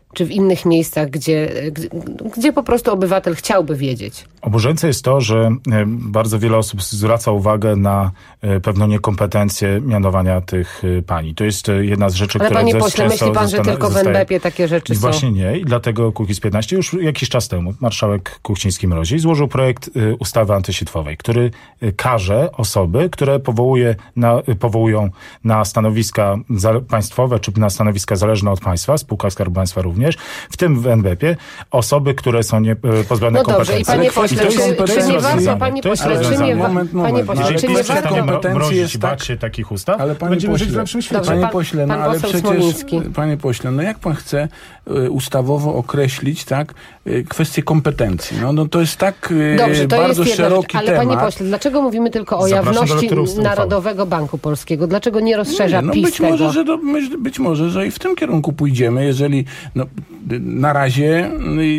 Speaker 4: czy w innych miejscach, gdzie, gdzie, gdzie po prostu obywatel chciałby wiedzieć?
Speaker 6: Oburzające jest to, że bardzo wiele osób zwraca uwagę na pewną niekompetencję mianowania tych pani. To jest jedna z rzeczy,
Speaker 4: Ale
Speaker 6: które
Speaker 4: panie
Speaker 6: dość
Speaker 4: pośle,
Speaker 6: często
Speaker 4: myśli pan, że
Speaker 6: zostane,
Speaker 4: tylko w
Speaker 6: zostaje...
Speaker 4: en be pie takie rzeczy
Speaker 6: I
Speaker 4: są?
Speaker 6: Właśnie nie. I dlatego Kukiz piętnaście już jakiś czas temu marszałek Kuchciński-Mroziej złożył projekt ustawy antysitwowej, który karze osoby, które powołuje na, powołują na stanowiska państwowe czy na stanowiska zależne od państwa, spółka Skarbu Państwa również, w tym w en be pie, osoby, które są nie, pozbawione
Speaker 4: no dobrze,
Speaker 6: kompetencji.
Speaker 4: I panie pośle,
Speaker 6: I to jest,
Speaker 4: czy,
Speaker 6: to jest
Speaker 4: czy nie warto, panie
Speaker 6: to jest
Speaker 4: pośle, czy nie,
Speaker 5: moment, moment.
Speaker 4: panie pośle,
Speaker 6: Jeżeli
Speaker 4: czy nie warto
Speaker 6: kompetencji jest
Speaker 5: tak,
Speaker 6: bać się takich ustaw,
Speaker 5: ale panie
Speaker 6: będziemy
Speaker 5: pośle,
Speaker 6: żyć w lepszym świecie.
Speaker 4: Dobrze,
Speaker 5: panie
Speaker 4: pan,
Speaker 5: pośle, no
Speaker 4: pan
Speaker 5: ale
Speaker 4: poseł
Speaker 5: przecież,
Speaker 4: Smoliński.
Speaker 5: panie pośle, no jak pan chce y, ustawowo określić, tak, y, kwestię kompetencji? No, no to jest tak y,
Speaker 4: Dobrze, to
Speaker 5: bardzo
Speaker 4: jest
Speaker 5: szeroki
Speaker 4: ale
Speaker 5: temat.
Speaker 4: panie pośle, dlaczego mówimy tylko o
Speaker 6: Zapraszam
Speaker 4: jawności
Speaker 6: do
Speaker 4: Narodowego Banku Polskiego? Dlaczego nie rozszerza
Speaker 5: Nie, no
Speaker 4: PiS
Speaker 5: być
Speaker 4: tego?
Speaker 5: może, że do, być może, że i w tym kierunku pójdziemy, jeżeli no, na razie...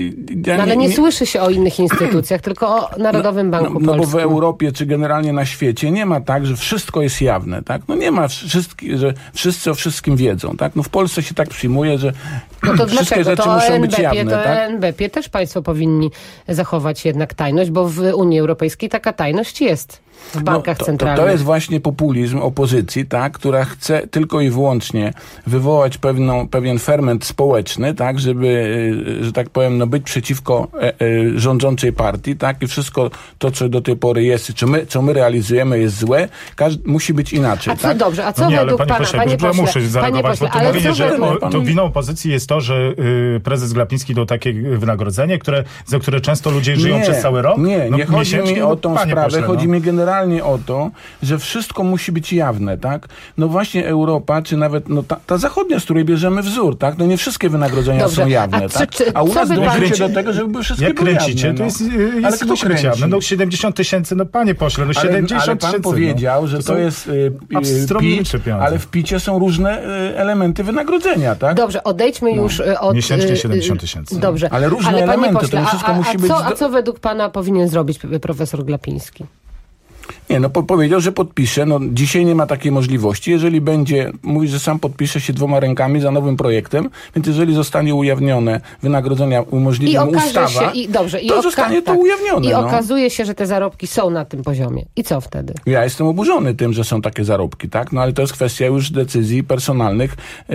Speaker 5: Ja
Speaker 4: No, ale nie,
Speaker 5: nie
Speaker 4: słyszy się o innych instytucjach, tylko o Narodowym Banku
Speaker 5: no, no,
Speaker 4: Polskim.
Speaker 5: No bo w Europie, czy generalnie na świecie nie ma tak, że wszystko jest jawne, tak? No nie ma, wszystki, że wszyscy o wszystkim wiedzą, tak? No w Polsce się tak przyjmuje, że
Speaker 4: no to
Speaker 5: wszystkie
Speaker 4: dlaczego?
Speaker 5: rzeczy
Speaker 4: To
Speaker 5: muszą
Speaker 4: en be
Speaker 5: być
Speaker 4: pie,
Speaker 5: jawne,
Speaker 4: to
Speaker 5: tak?
Speaker 4: en be pie też państwo powinni zachować jednak tajność, bo w Unii Europejskiej taka tajność jest. W bankach
Speaker 5: no, to,
Speaker 4: centralnych.
Speaker 5: To, to jest właśnie populizm opozycji, tak, która chce tylko i wyłącznie wywołać pewną, pewien ferment społeczny, tak, żeby, że tak powiem, no, być przeciwko e, e, rządzącej partii, tak, i wszystko to, co do tej pory jest, co my, co my realizujemy, jest złe, każdy, musi być inaczej.
Speaker 4: A co
Speaker 5: tak?
Speaker 4: dobrze, a co
Speaker 6: no nie,
Speaker 4: według
Speaker 6: ale panie
Speaker 4: pana,
Speaker 6: pośle,
Speaker 4: panie
Speaker 6: ja
Speaker 4: pośle,
Speaker 6: muszę zareagować,
Speaker 4: pośle,
Speaker 6: bo to
Speaker 4: ale
Speaker 6: mówienie,
Speaker 4: co
Speaker 6: że
Speaker 4: według...
Speaker 6: o, to winą opozycji jest to, że y, prezes Glapiński dał takie wynagrodzenie, które, za które często ludzie żyją
Speaker 5: nie,
Speaker 6: przez cały rok.
Speaker 5: Nie,
Speaker 6: no,
Speaker 5: nie chodzi mi o tą sprawę,
Speaker 6: pośle,
Speaker 5: chodzi
Speaker 6: no.
Speaker 5: mi generalnie o to, że wszystko musi być jawne, tak? No właśnie Europa, czy nawet no ta, ta zachodnia, z której bierzemy wzór, tak? No nie wszystkie wynagrodzenia
Speaker 4: Dobrze,
Speaker 5: są jawne,
Speaker 4: a
Speaker 5: tak?
Speaker 4: czy, czy,
Speaker 5: a u nas dąży
Speaker 6: kręci...
Speaker 5: się do tego, żeby wszystkie
Speaker 6: jak
Speaker 5: były
Speaker 6: kręcicie,
Speaker 5: jawne,
Speaker 6: to
Speaker 5: no.
Speaker 6: jest, jest
Speaker 5: ale kto kręci?
Speaker 6: jawne. No siedemdziesiąt tysięcy, no panie pośle, no siedemdziesiąt
Speaker 5: ale, ale pan
Speaker 6: tysięcy.
Speaker 5: powiedział,
Speaker 6: no.
Speaker 5: że
Speaker 6: to,
Speaker 5: to jest y, y, pić,
Speaker 6: pieniądze.
Speaker 5: ale w picie są różne y, elementy wynagrodzenia, tak?
Speaker 4: Dobrze, odejdźmy
Speaker 5: no.
Speaker 4: już y, od...
Speaker 6: Miesięcznie siedemdziesiąt tysięcy.
Speaker 4: Dobrze,
Speaker 5: ale różne
Speaker 4: ale
Speaker 5: elementy,
Speaker 4: pośle,
Speaker 5: to wszystko
Speaker 4: a, a,
Speaker 5: musi
Speaker 4: a
Speaker 5: być...
Speaker 4: Co, a co według pana powinien zrobić profesor Glapiński?
Speaker 5: Nie, no po, powiedział, że podpisze. No dzisiaj nie ma takiej możliwości. Jeżeli będzie, mówi, że sam podpisze się dwoma rękami za nowym projektem, więc jeżeli zostanie ujawnione wynagrodzenia, umożliwi mu ustawa,
Speaker 4: się, i, dobrze, i
Speaker 5: to
Speaker 4: oka-
Speaker 5: zostanie to
Speaker 4: tak.
Speaker 5: ujawnione.
Speaker 4: I
Speaker 5: no.
Speaker 4: okazuje się, że te zarobki są na tym poziomie. I co wtedy?
Speaker 5: Ja jestem oburzony tym, że są takie zarobki, tak? No ale to jest kwestia już decyzji personalnych yy,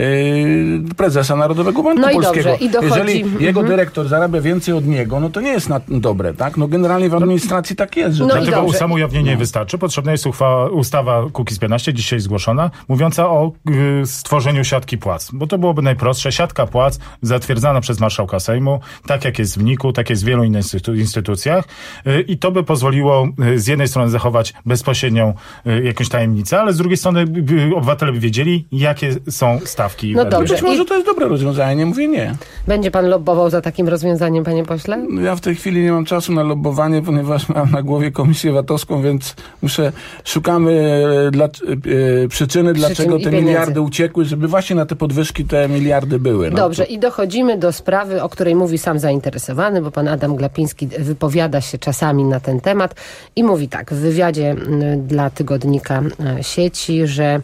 Speaker 5: prezesa Narodowego Banku
Speaker 4: no i
Speaker 5: Polskiego.
Speaker 4: Dobrze, i dochodzi...
Speaker 5: Jeżeli
Speaker 4: mhm.
Speaker 5: jego dyrektor zarabia więcej od niego, no to nie jest na, dobre, tak? No generalnie w administracji tak jest. Że
Speaker 4: No
Speaker 5: tak.
Speaker 6: Dlatego
Speaker 4: dobrze.
Speaker 6: samo ujawnienie nie wystarczy. Potrzebna jest uchwała, ustawa Kukiz piętnaście, dzisiaj zgłoszona, mówiąca o y, stworzeniu siatki płac. Bo to byłoby najprostsze. Siatka płac zatwierdzana przez marszałka Sejmu, tak jak jest w N I K-u, tak jest w wielu innych instytu- instytucjach. Y, I to by pozwoliło y, z jednej strony zachować bezpośrednią y, jakąś tajemnicę, ale z drugiej strony y, obywatele by wiedzieli, jakie są stawki.
Speaker 4: No dobrze.
Speaker 5: Być może to jest dobre rozwiązanie, nie mówię nie.
Speaker 4: Będzie pan lobbował za takim rozwiązaniem, panie pośle?
Speaker 5: No ja w tej chwili nie mam czasu na lobbowanie, ponieważ mam na głowie Komisję VAT-owską, więc muszę, szukamy e, dla, e, przyczyny, dlaczego
Speaker 4: i
Speaker 5: te
Speaker 4: pieniędzy.
Speaker 5: miliardy uciekły, żeby właśnie na te podwyżki te miliardy były. No
Speaker 4: Dobrze,
Speaker 5: to...
Speaker 4: i dochodzimy do sprawy, o której mówi sam zainteresowany, bo pan Adam Glapiński wypowiada się czasami na ten temat i mówi tak, w wywiadzie m, dla tygodnika e, Sieci, że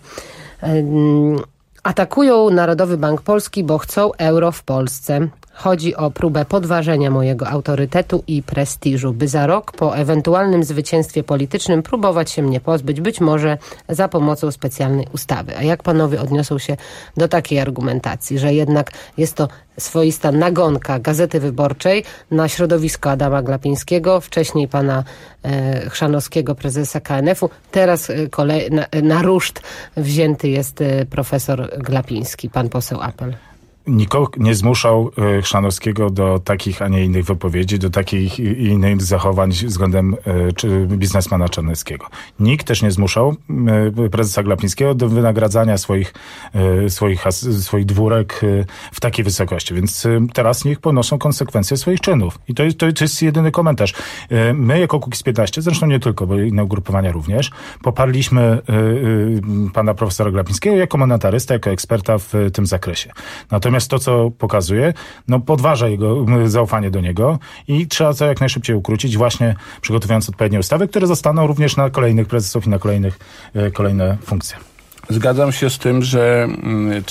Speaker 4: em, atakują Narodowy Bank Polski, bo chcą euro w Polsce. Chodzi o próbę podważenia mojego autorytetu i prestiżu, by za rok po ewentualnym zwycięstwie politycznym próbować się mnie pozbyć, być może za pomocą specjalnej ustawy. A jak panowie odniosą się do takiej argumentacji, że jednak jest to swoista nagonka Gazety Wyborczej na środowisko Adama Glapińskiego, wcześniej pana e, Chrzanowskiego, prezesa K N F u, teraz e, kolej, na, na ruszt wzięty jest e, profesor Glapiński, pan poseł Apel.
Speaker 6: Nikogo nie zmuszał y, Chrzanowskiego do takich, a nie innych wypowiedzi, do takich i innych zachowań względem y, czy biznesmena Czarneckiego. Nikt też nie zmuszał y, prezesa Glapińskiego do wynagradzania swoich, y, swoich, as, swoich dwórek y, w takiej wysokości. Więc y, teraz niech ponoszą konsekwencje swoich czynów. I to jest, to jest jedyny komentarz. Y, my jako Kukiz piętnaście, zresztą nie tylko, bo inne ugrupowania również, poparliśmy y, y, pana profesora Glapińskiego jako monetarysta, jako eksperta w y, tym zakresie. Natomiast Natomiast to, co pokazuje, no podważa jego zaufanie do niego i trzeba to jak najszybciej ukrócić, właśnie przygotowując odpowiednie ustawy, które zostaną również na kolejnych prezesów i na kolejnych, kolejne funkcje.
Speaker 5: Zgadzam się z tym, że czy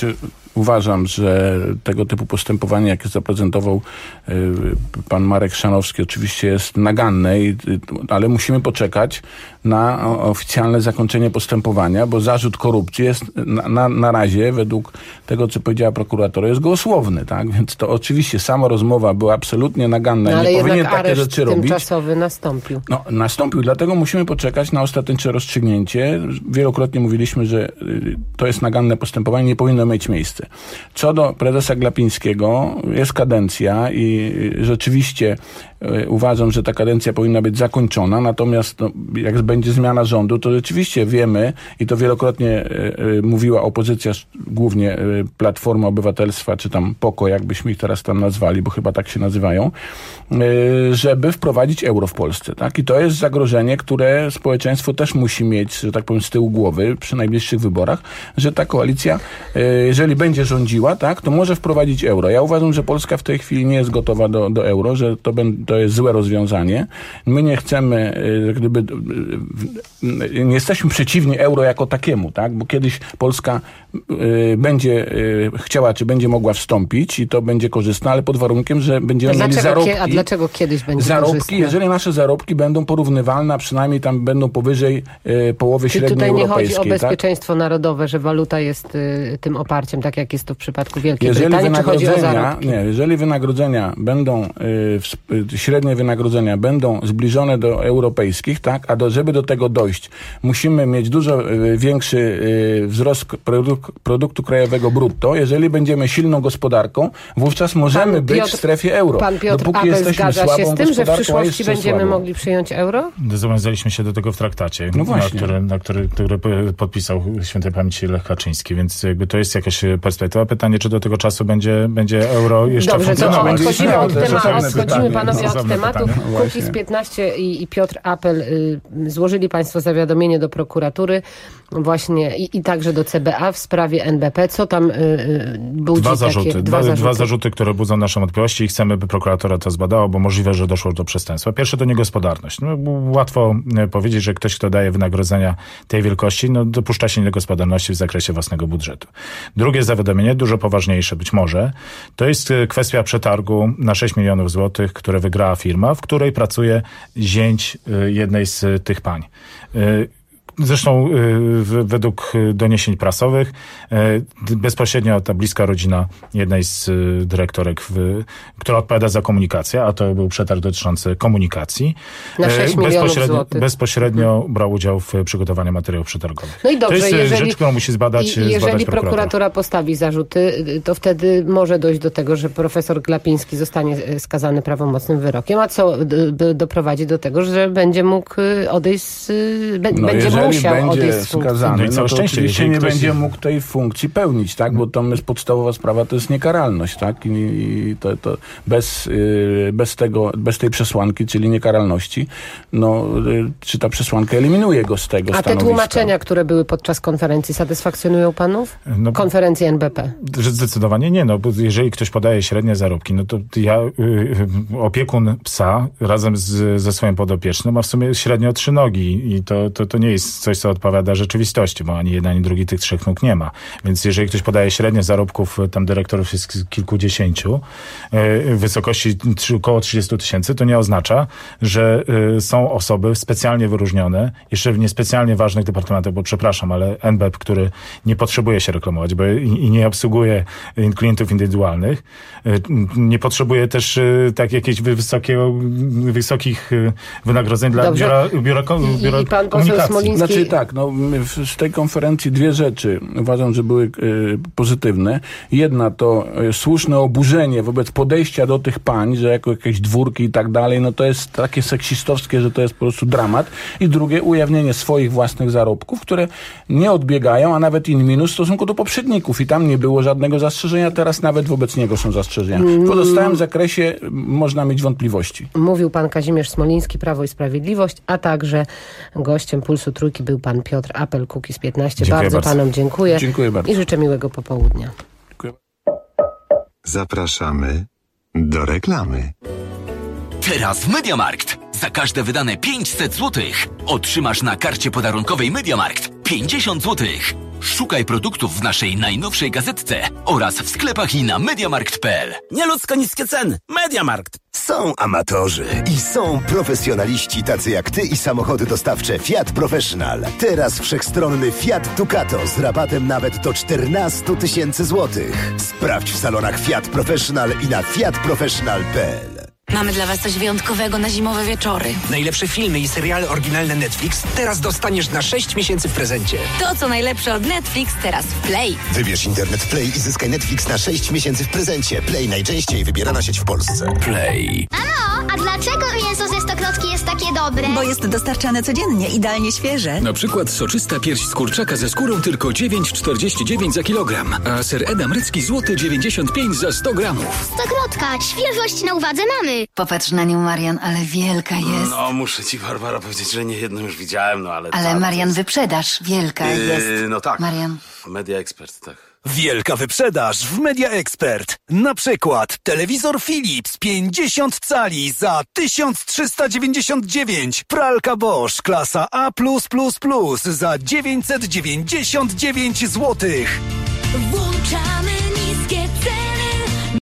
Speaker 5: uważam, że tego typu postępowanie, jakie zaprezentował y, pan Marek Chrzanowski, oczywiście jest naganne, i, y, ale musimy poczekać na o, oficjalne zakończenie postępowania, bo zarzut korupcji jest na, na, na razie, według tego, co powiedziała prokuratora, jest gołosłowny, tak? Więc to oczywiście sama rozmowa była absolutnie naganna.
Speaker 4: No, ale
Speaker 5: nie powinien
Speaker 4: jednak
Speaker 5: takie rzeczy robić.
Speaker 4: tymczasowy nastąpił.
Speaker 5: No, nastąpił, dlatego musimy poczekać na ostateczne rozstrzygnięcie. Wielokrotnie mówiliśmy, że y, to jest naganne postępowanie, nie powinno mieć miejsca. Co do prezesa Glapińskiego, jest kadencja i y, rzeczywiście y, uważam, że ta kadencja powinna być zakończona, natomiast no, jak będzie zmiana rządu, to rzeczywiście wiemy, i to wielokrotnie y, y, mówiła opozycja, głównie y, Platforma Obywatelstwa, czy tam PO-KO, jakbyśmy ich teraz tam nazwali, bo chyba tak się nazywają, y, żeby wprowadzić euro w Polsce, tak? I to jest zagrożenie, które społeczeństwo też musi mieć, że tak powiem, z tyłu głowy przy najbliższych wyborach, że ta koalicja, y, jeżeli będzie rządziła, tak, to może wprowadzić euro. Ja uważam, że Polska w tej chwili nie jest gotowa do, do euro, że to, ben, to jest złe rozwiązanie. My nie chcemy, y, gdyby y, nie jesteśmy przeciwni euro jako takiemu, tak, bo kiedyś Polska y, będzie y, chciała, czy będzie mogła wstąpić i to będzie korzystne, ale pod warunkiem, że będziemy mieli zarobki.
Speaker 4: A dlaczego kiedyś będzie
Speaker 5: zarobki,
Speaker 4: korzystne?
Speaker 5: Jeżeli nasze zarobki będą porównywalne, a przynajmniej tam będą powyżej y, połowy
Speaker 4: Czyli
Speaker 5: średniej
Speaker 4: tutaj nie
Speaker 5: europejskiej.
Speaker 4: chodzi o bezpieczeństwo
Speaker 5: tak?
Speaker 4: narodowe, że waluta jest y, tym oparciem, tak jak jest to w przypadku Wielkiej
Speaker 5: Jeżeli
Speaker 4: Brytanii, czy chodzi o zarobki?
Speaker 5: Nie, jeżeli wynagrodzenia będą, y, średnie wynagrodzenia będą zbliżone do europejskich, tak, a do, żeby do tego dojść, musimy mieć dużo y, większy y, wzrost produk, produktu krajowego brutto. Jeżeli będziemy silną gospodarką, wówczas możemy
Speaker 4: Pan
Speaker 5: być
Speaker 4: Piotr,
Speaker 5: w strefie euro.
Speaker 4: Pan Piotr
Speaker 5: Dopóki
Speaker 4: Apel
Speaker 5: jesteśmy
Speaker 4: zgadza
Speaker 5: słabą
Speaker 4: się z tym, że w przyszłości będziemy
Speaker 5: słabą.
Speaker 4: mogli przyjąć euro?
Speaker 6: Zobowiązaliśmy się do tego w traktacie,
Speaker 5: no
Speaker 6: na, który, na który, który podpisał świętej pamięci Lech Kaczyński, więc jakby to jest jakaś perspektywa. Pytanie, czy do tego czasu będzie, będzie euro jeszcze
Speaker 4: Dobrze,
Speaker 6: funkcjonować.
Speaker 4: Dobrze, odchodzimy, od tema, odchodzimy
Speaker 5: pytanie.
Speaker 4: panowie
Speaker 5: No,
Speaker 4: od tematów.
Speaker 5: No,
Speaker 4: Kukiz piętnaście i, i Piotr Apel y, złożyli państwo zawiadomienie do prokuratury właśnie i, i także do C B A w sprawie N B P. Co tam y, y, budzi
Speaker 6: dwa zarzuty,
Speaker 4: takie,
Speaker 6: dwa,
Speaker 4: dwa zarzuty?
Speaker 6: Dwa zarzuty, które budzą nasze wątpliwości i chcemy, by prokuratura to zbadała, bo możliwe, że doszło do przestępstwa. Pierwsze to niegospodarność. No, łatwo powiedzieć, że ktoś, kto daje wynagrodzenia tej wielkości, no, dopuszcza się niegospodarności w zakresie własnego budżetu. Drugie zawiadomienie, dużo poważniejsze być może, to jest kwestia przetargu na sześć milionów złotych, które wygrała firma, w której pracuje zięć jednej z tych pań. Zresztą y, według doniesień prasowych y, bezpośrednio ta bliska rodzina jednej z y, dyrektorek, w, która odpowiada za komunikację, a to był przetarg dotyczący komunikacji,
Speaker 4: na sześć milionów
Speaker 6: bezpośrednio,
Speaker 4: złotych.
Speaker 6: bezpośrednio hmm. brał udział w przygotowaniu materiałów przetargowych.
Speaker 4: No i dobrze,
Speaker 6: to jest
Speaker 4: jeżeli,
Speaker 6: rzecz, którą musi zbadać,
Speaker 4: jeżeli
Speaker 6: zbadać
Speaker 4: prokuratura. prokuratura postawi zarzuty, to wtedy może dojść do tego, że profesor Glapiński zostanie skazany prawomocnym wyrokiem, a co doprowadzi do tego, że będzie mógł odejść z,
Speaker 5: no
Speaker 4: będzie musiał
Speaker 5: będzie
Speaker 4: odejść z
Speaker 5: skazany, no, no to
Speaker 6: szczęście,
Speaker 5: oczywiście nie
Speaker 6: ktoś...
Speaker 5: będzie mógł tej funkcji pełnić, tak? Bo to jest podstawowa sprawa, to jest niekaralność, tak? I, i to, to bez, yy, bez tego, bez tej przesłanki, czyli niekaralności, no, yy, czy ta przesłanka eliminuje go z tego
Speaker 4: A
Speaker 5: stanowiska.
Speaker 4: te tłumaczenia, które były podczas konferencji, satysfakcjonują panów? No, konferencji N B P?
Speaker 6: Zdecydowanie nie, no bo jeżeli ktoś podaje średnie zarobki, no to ja, yy, opiekun psa razem z, ze swoim podopiecznym ma w sumie średnio trzy nogi i to, to, to nie jest coś, co odpowiada rzeczywistości, bo ani jeden, ani drugi tych trzech nóg nie ma. Więc jeżeli ktoś podaje średnie zarobków, tam dyrektorów jest kilkudziesięciu, w wysokości około trzydziestu tysięcy, to nie oznacza, że są osoby specjalnie wyróżnione, jeszcze w niespecjalnie ważnych departamentach, bo przepraszam, ale N B P, który nie potrzebuje się reklamować, bo i nie obsługuje klientów indywidualnych, nie potrzebuje też tak jakichś wysokiego, wysokich wynagrodzeń dla
Speaker 4: Dobrze.
Speaker 6: biura, biura, biura
Speaker 4: I, i pan
Speaker 6: komunikacji.
Speaker 4: Smoliński...
Speaker 5: Znaczy tak, no, z tej konferencji dwie rzeczy uważam, że były y, pozytywne. Jedna to y, słuszne oburzenie wobec podejścia do tych pań, że jako jakieś dwórki i tak dalej, no to jest takie seksistowskie, że to jest po prostu dramat. I drugie, ujawnienie swoich własnych zarobków, które nie odbiegają, a nawet in minus w stosunku do poprzedników. I tam nie było żadnego zastrzeżenia, teraz nawet wobec niego są zastrzeżenia. W pozostałym zakresie można mieć wątpliwości.
Speaker 4: Mówił pan Kazimierz Smoliński, Prawo i Sprawiedliwość, a także gościem Pulsu Trójki był pan Piotr Apel, Kukiz piętnaście. Bardzo, bardzo panom dziękuję.
Speaker 5: Dziękuję bardzo.
Speaker 4: I życzę miłego popołudnia.
Speaker 5: Dziękuję.
Speaker 21: Zapraszamy do reklamy.
Speaker 8: Teraz w MediaMarkt. Za każde wydane pięćset złotych otrzymasz na karcie podarunkowej MediaMarkt pięćdziesiąt złotych. Szukaj produktów w naszej najnowszej gazetce oraz w sklepach i na mediamarkt kropka p l.
Speaker 9: Nieludzko niskie ceny. Mediamarkt.
Speaker 10: Są amatorzy i są profesjonaliści tacy jak ty i samochody dostawcze Fiat Professional. Teraz wszechstronny Fiat Ducato z rabatem nawet do czternaście tysięcy złotych. Sprawdź w salonach Fiat Professional i na fiat professional kropka p l.
Speaker 11: Mamy dla Was coś wyjątkowego na zimowe wieczory.
Speaker 12: Najlepsze filmy i seriale oryginalne Netflix teraz dostaniesz na sześć miesięcy w prezencie.
Speaker 11: To, co najlepsze od Netflix, teraz w Play.
Speaker 10: Wybierz internet Play i zyskaj Netflix na sześć miesięcy w prezencie. Play najczęściej wybierana sieć w Polsce. Play.
Speaker 26: Mamo, a dlaczego mięso ze Stokrotki jest takie dobre?
Speaker 13: Bo jest dostarczane codziennie, idealnie świeże.
Speaker 14: Na przykład soczysta pierś z kurczaka ze skórą tylko dziewięć czterdzieści dziewięć za kilogram, a ser edam rycki złoty dziewięćdziesiąt pięć za sto gramów.
Speaker 26: Stokrotka, świeżość na uwadze mamy.
Speaker 13: Popatrz na nią, Marian, ale wielka jest.
Speaker 9: No, muszę ci, Barbara, powiedzieć, że nie jedną już widziałem, no ale...
Speaker 13: Ale
Speaker 9: ta,
Speaker 13: Marian,
Speaker 9: jest...
Speaker 13: wyprzedaż, wielka
Speaker 9: yy,
Speaker 13: jest.
Speaker 9: No tak.
Speaker 13: Marian.
Speaker 9: Media Expert, tak.
Speaker 15: Wielka wyprzedaż w Media Expert. Na przykład telewizor Philips pięćdziesiąt cali za tysiąc trzysta dziewięćdziesiąt dziewięć. Pralka Bosch klasa A plus plus plus za dziewięćset dziewięćdziesiąt dziewięć złotych.
Speaker 2: Włączamy niskie ceny.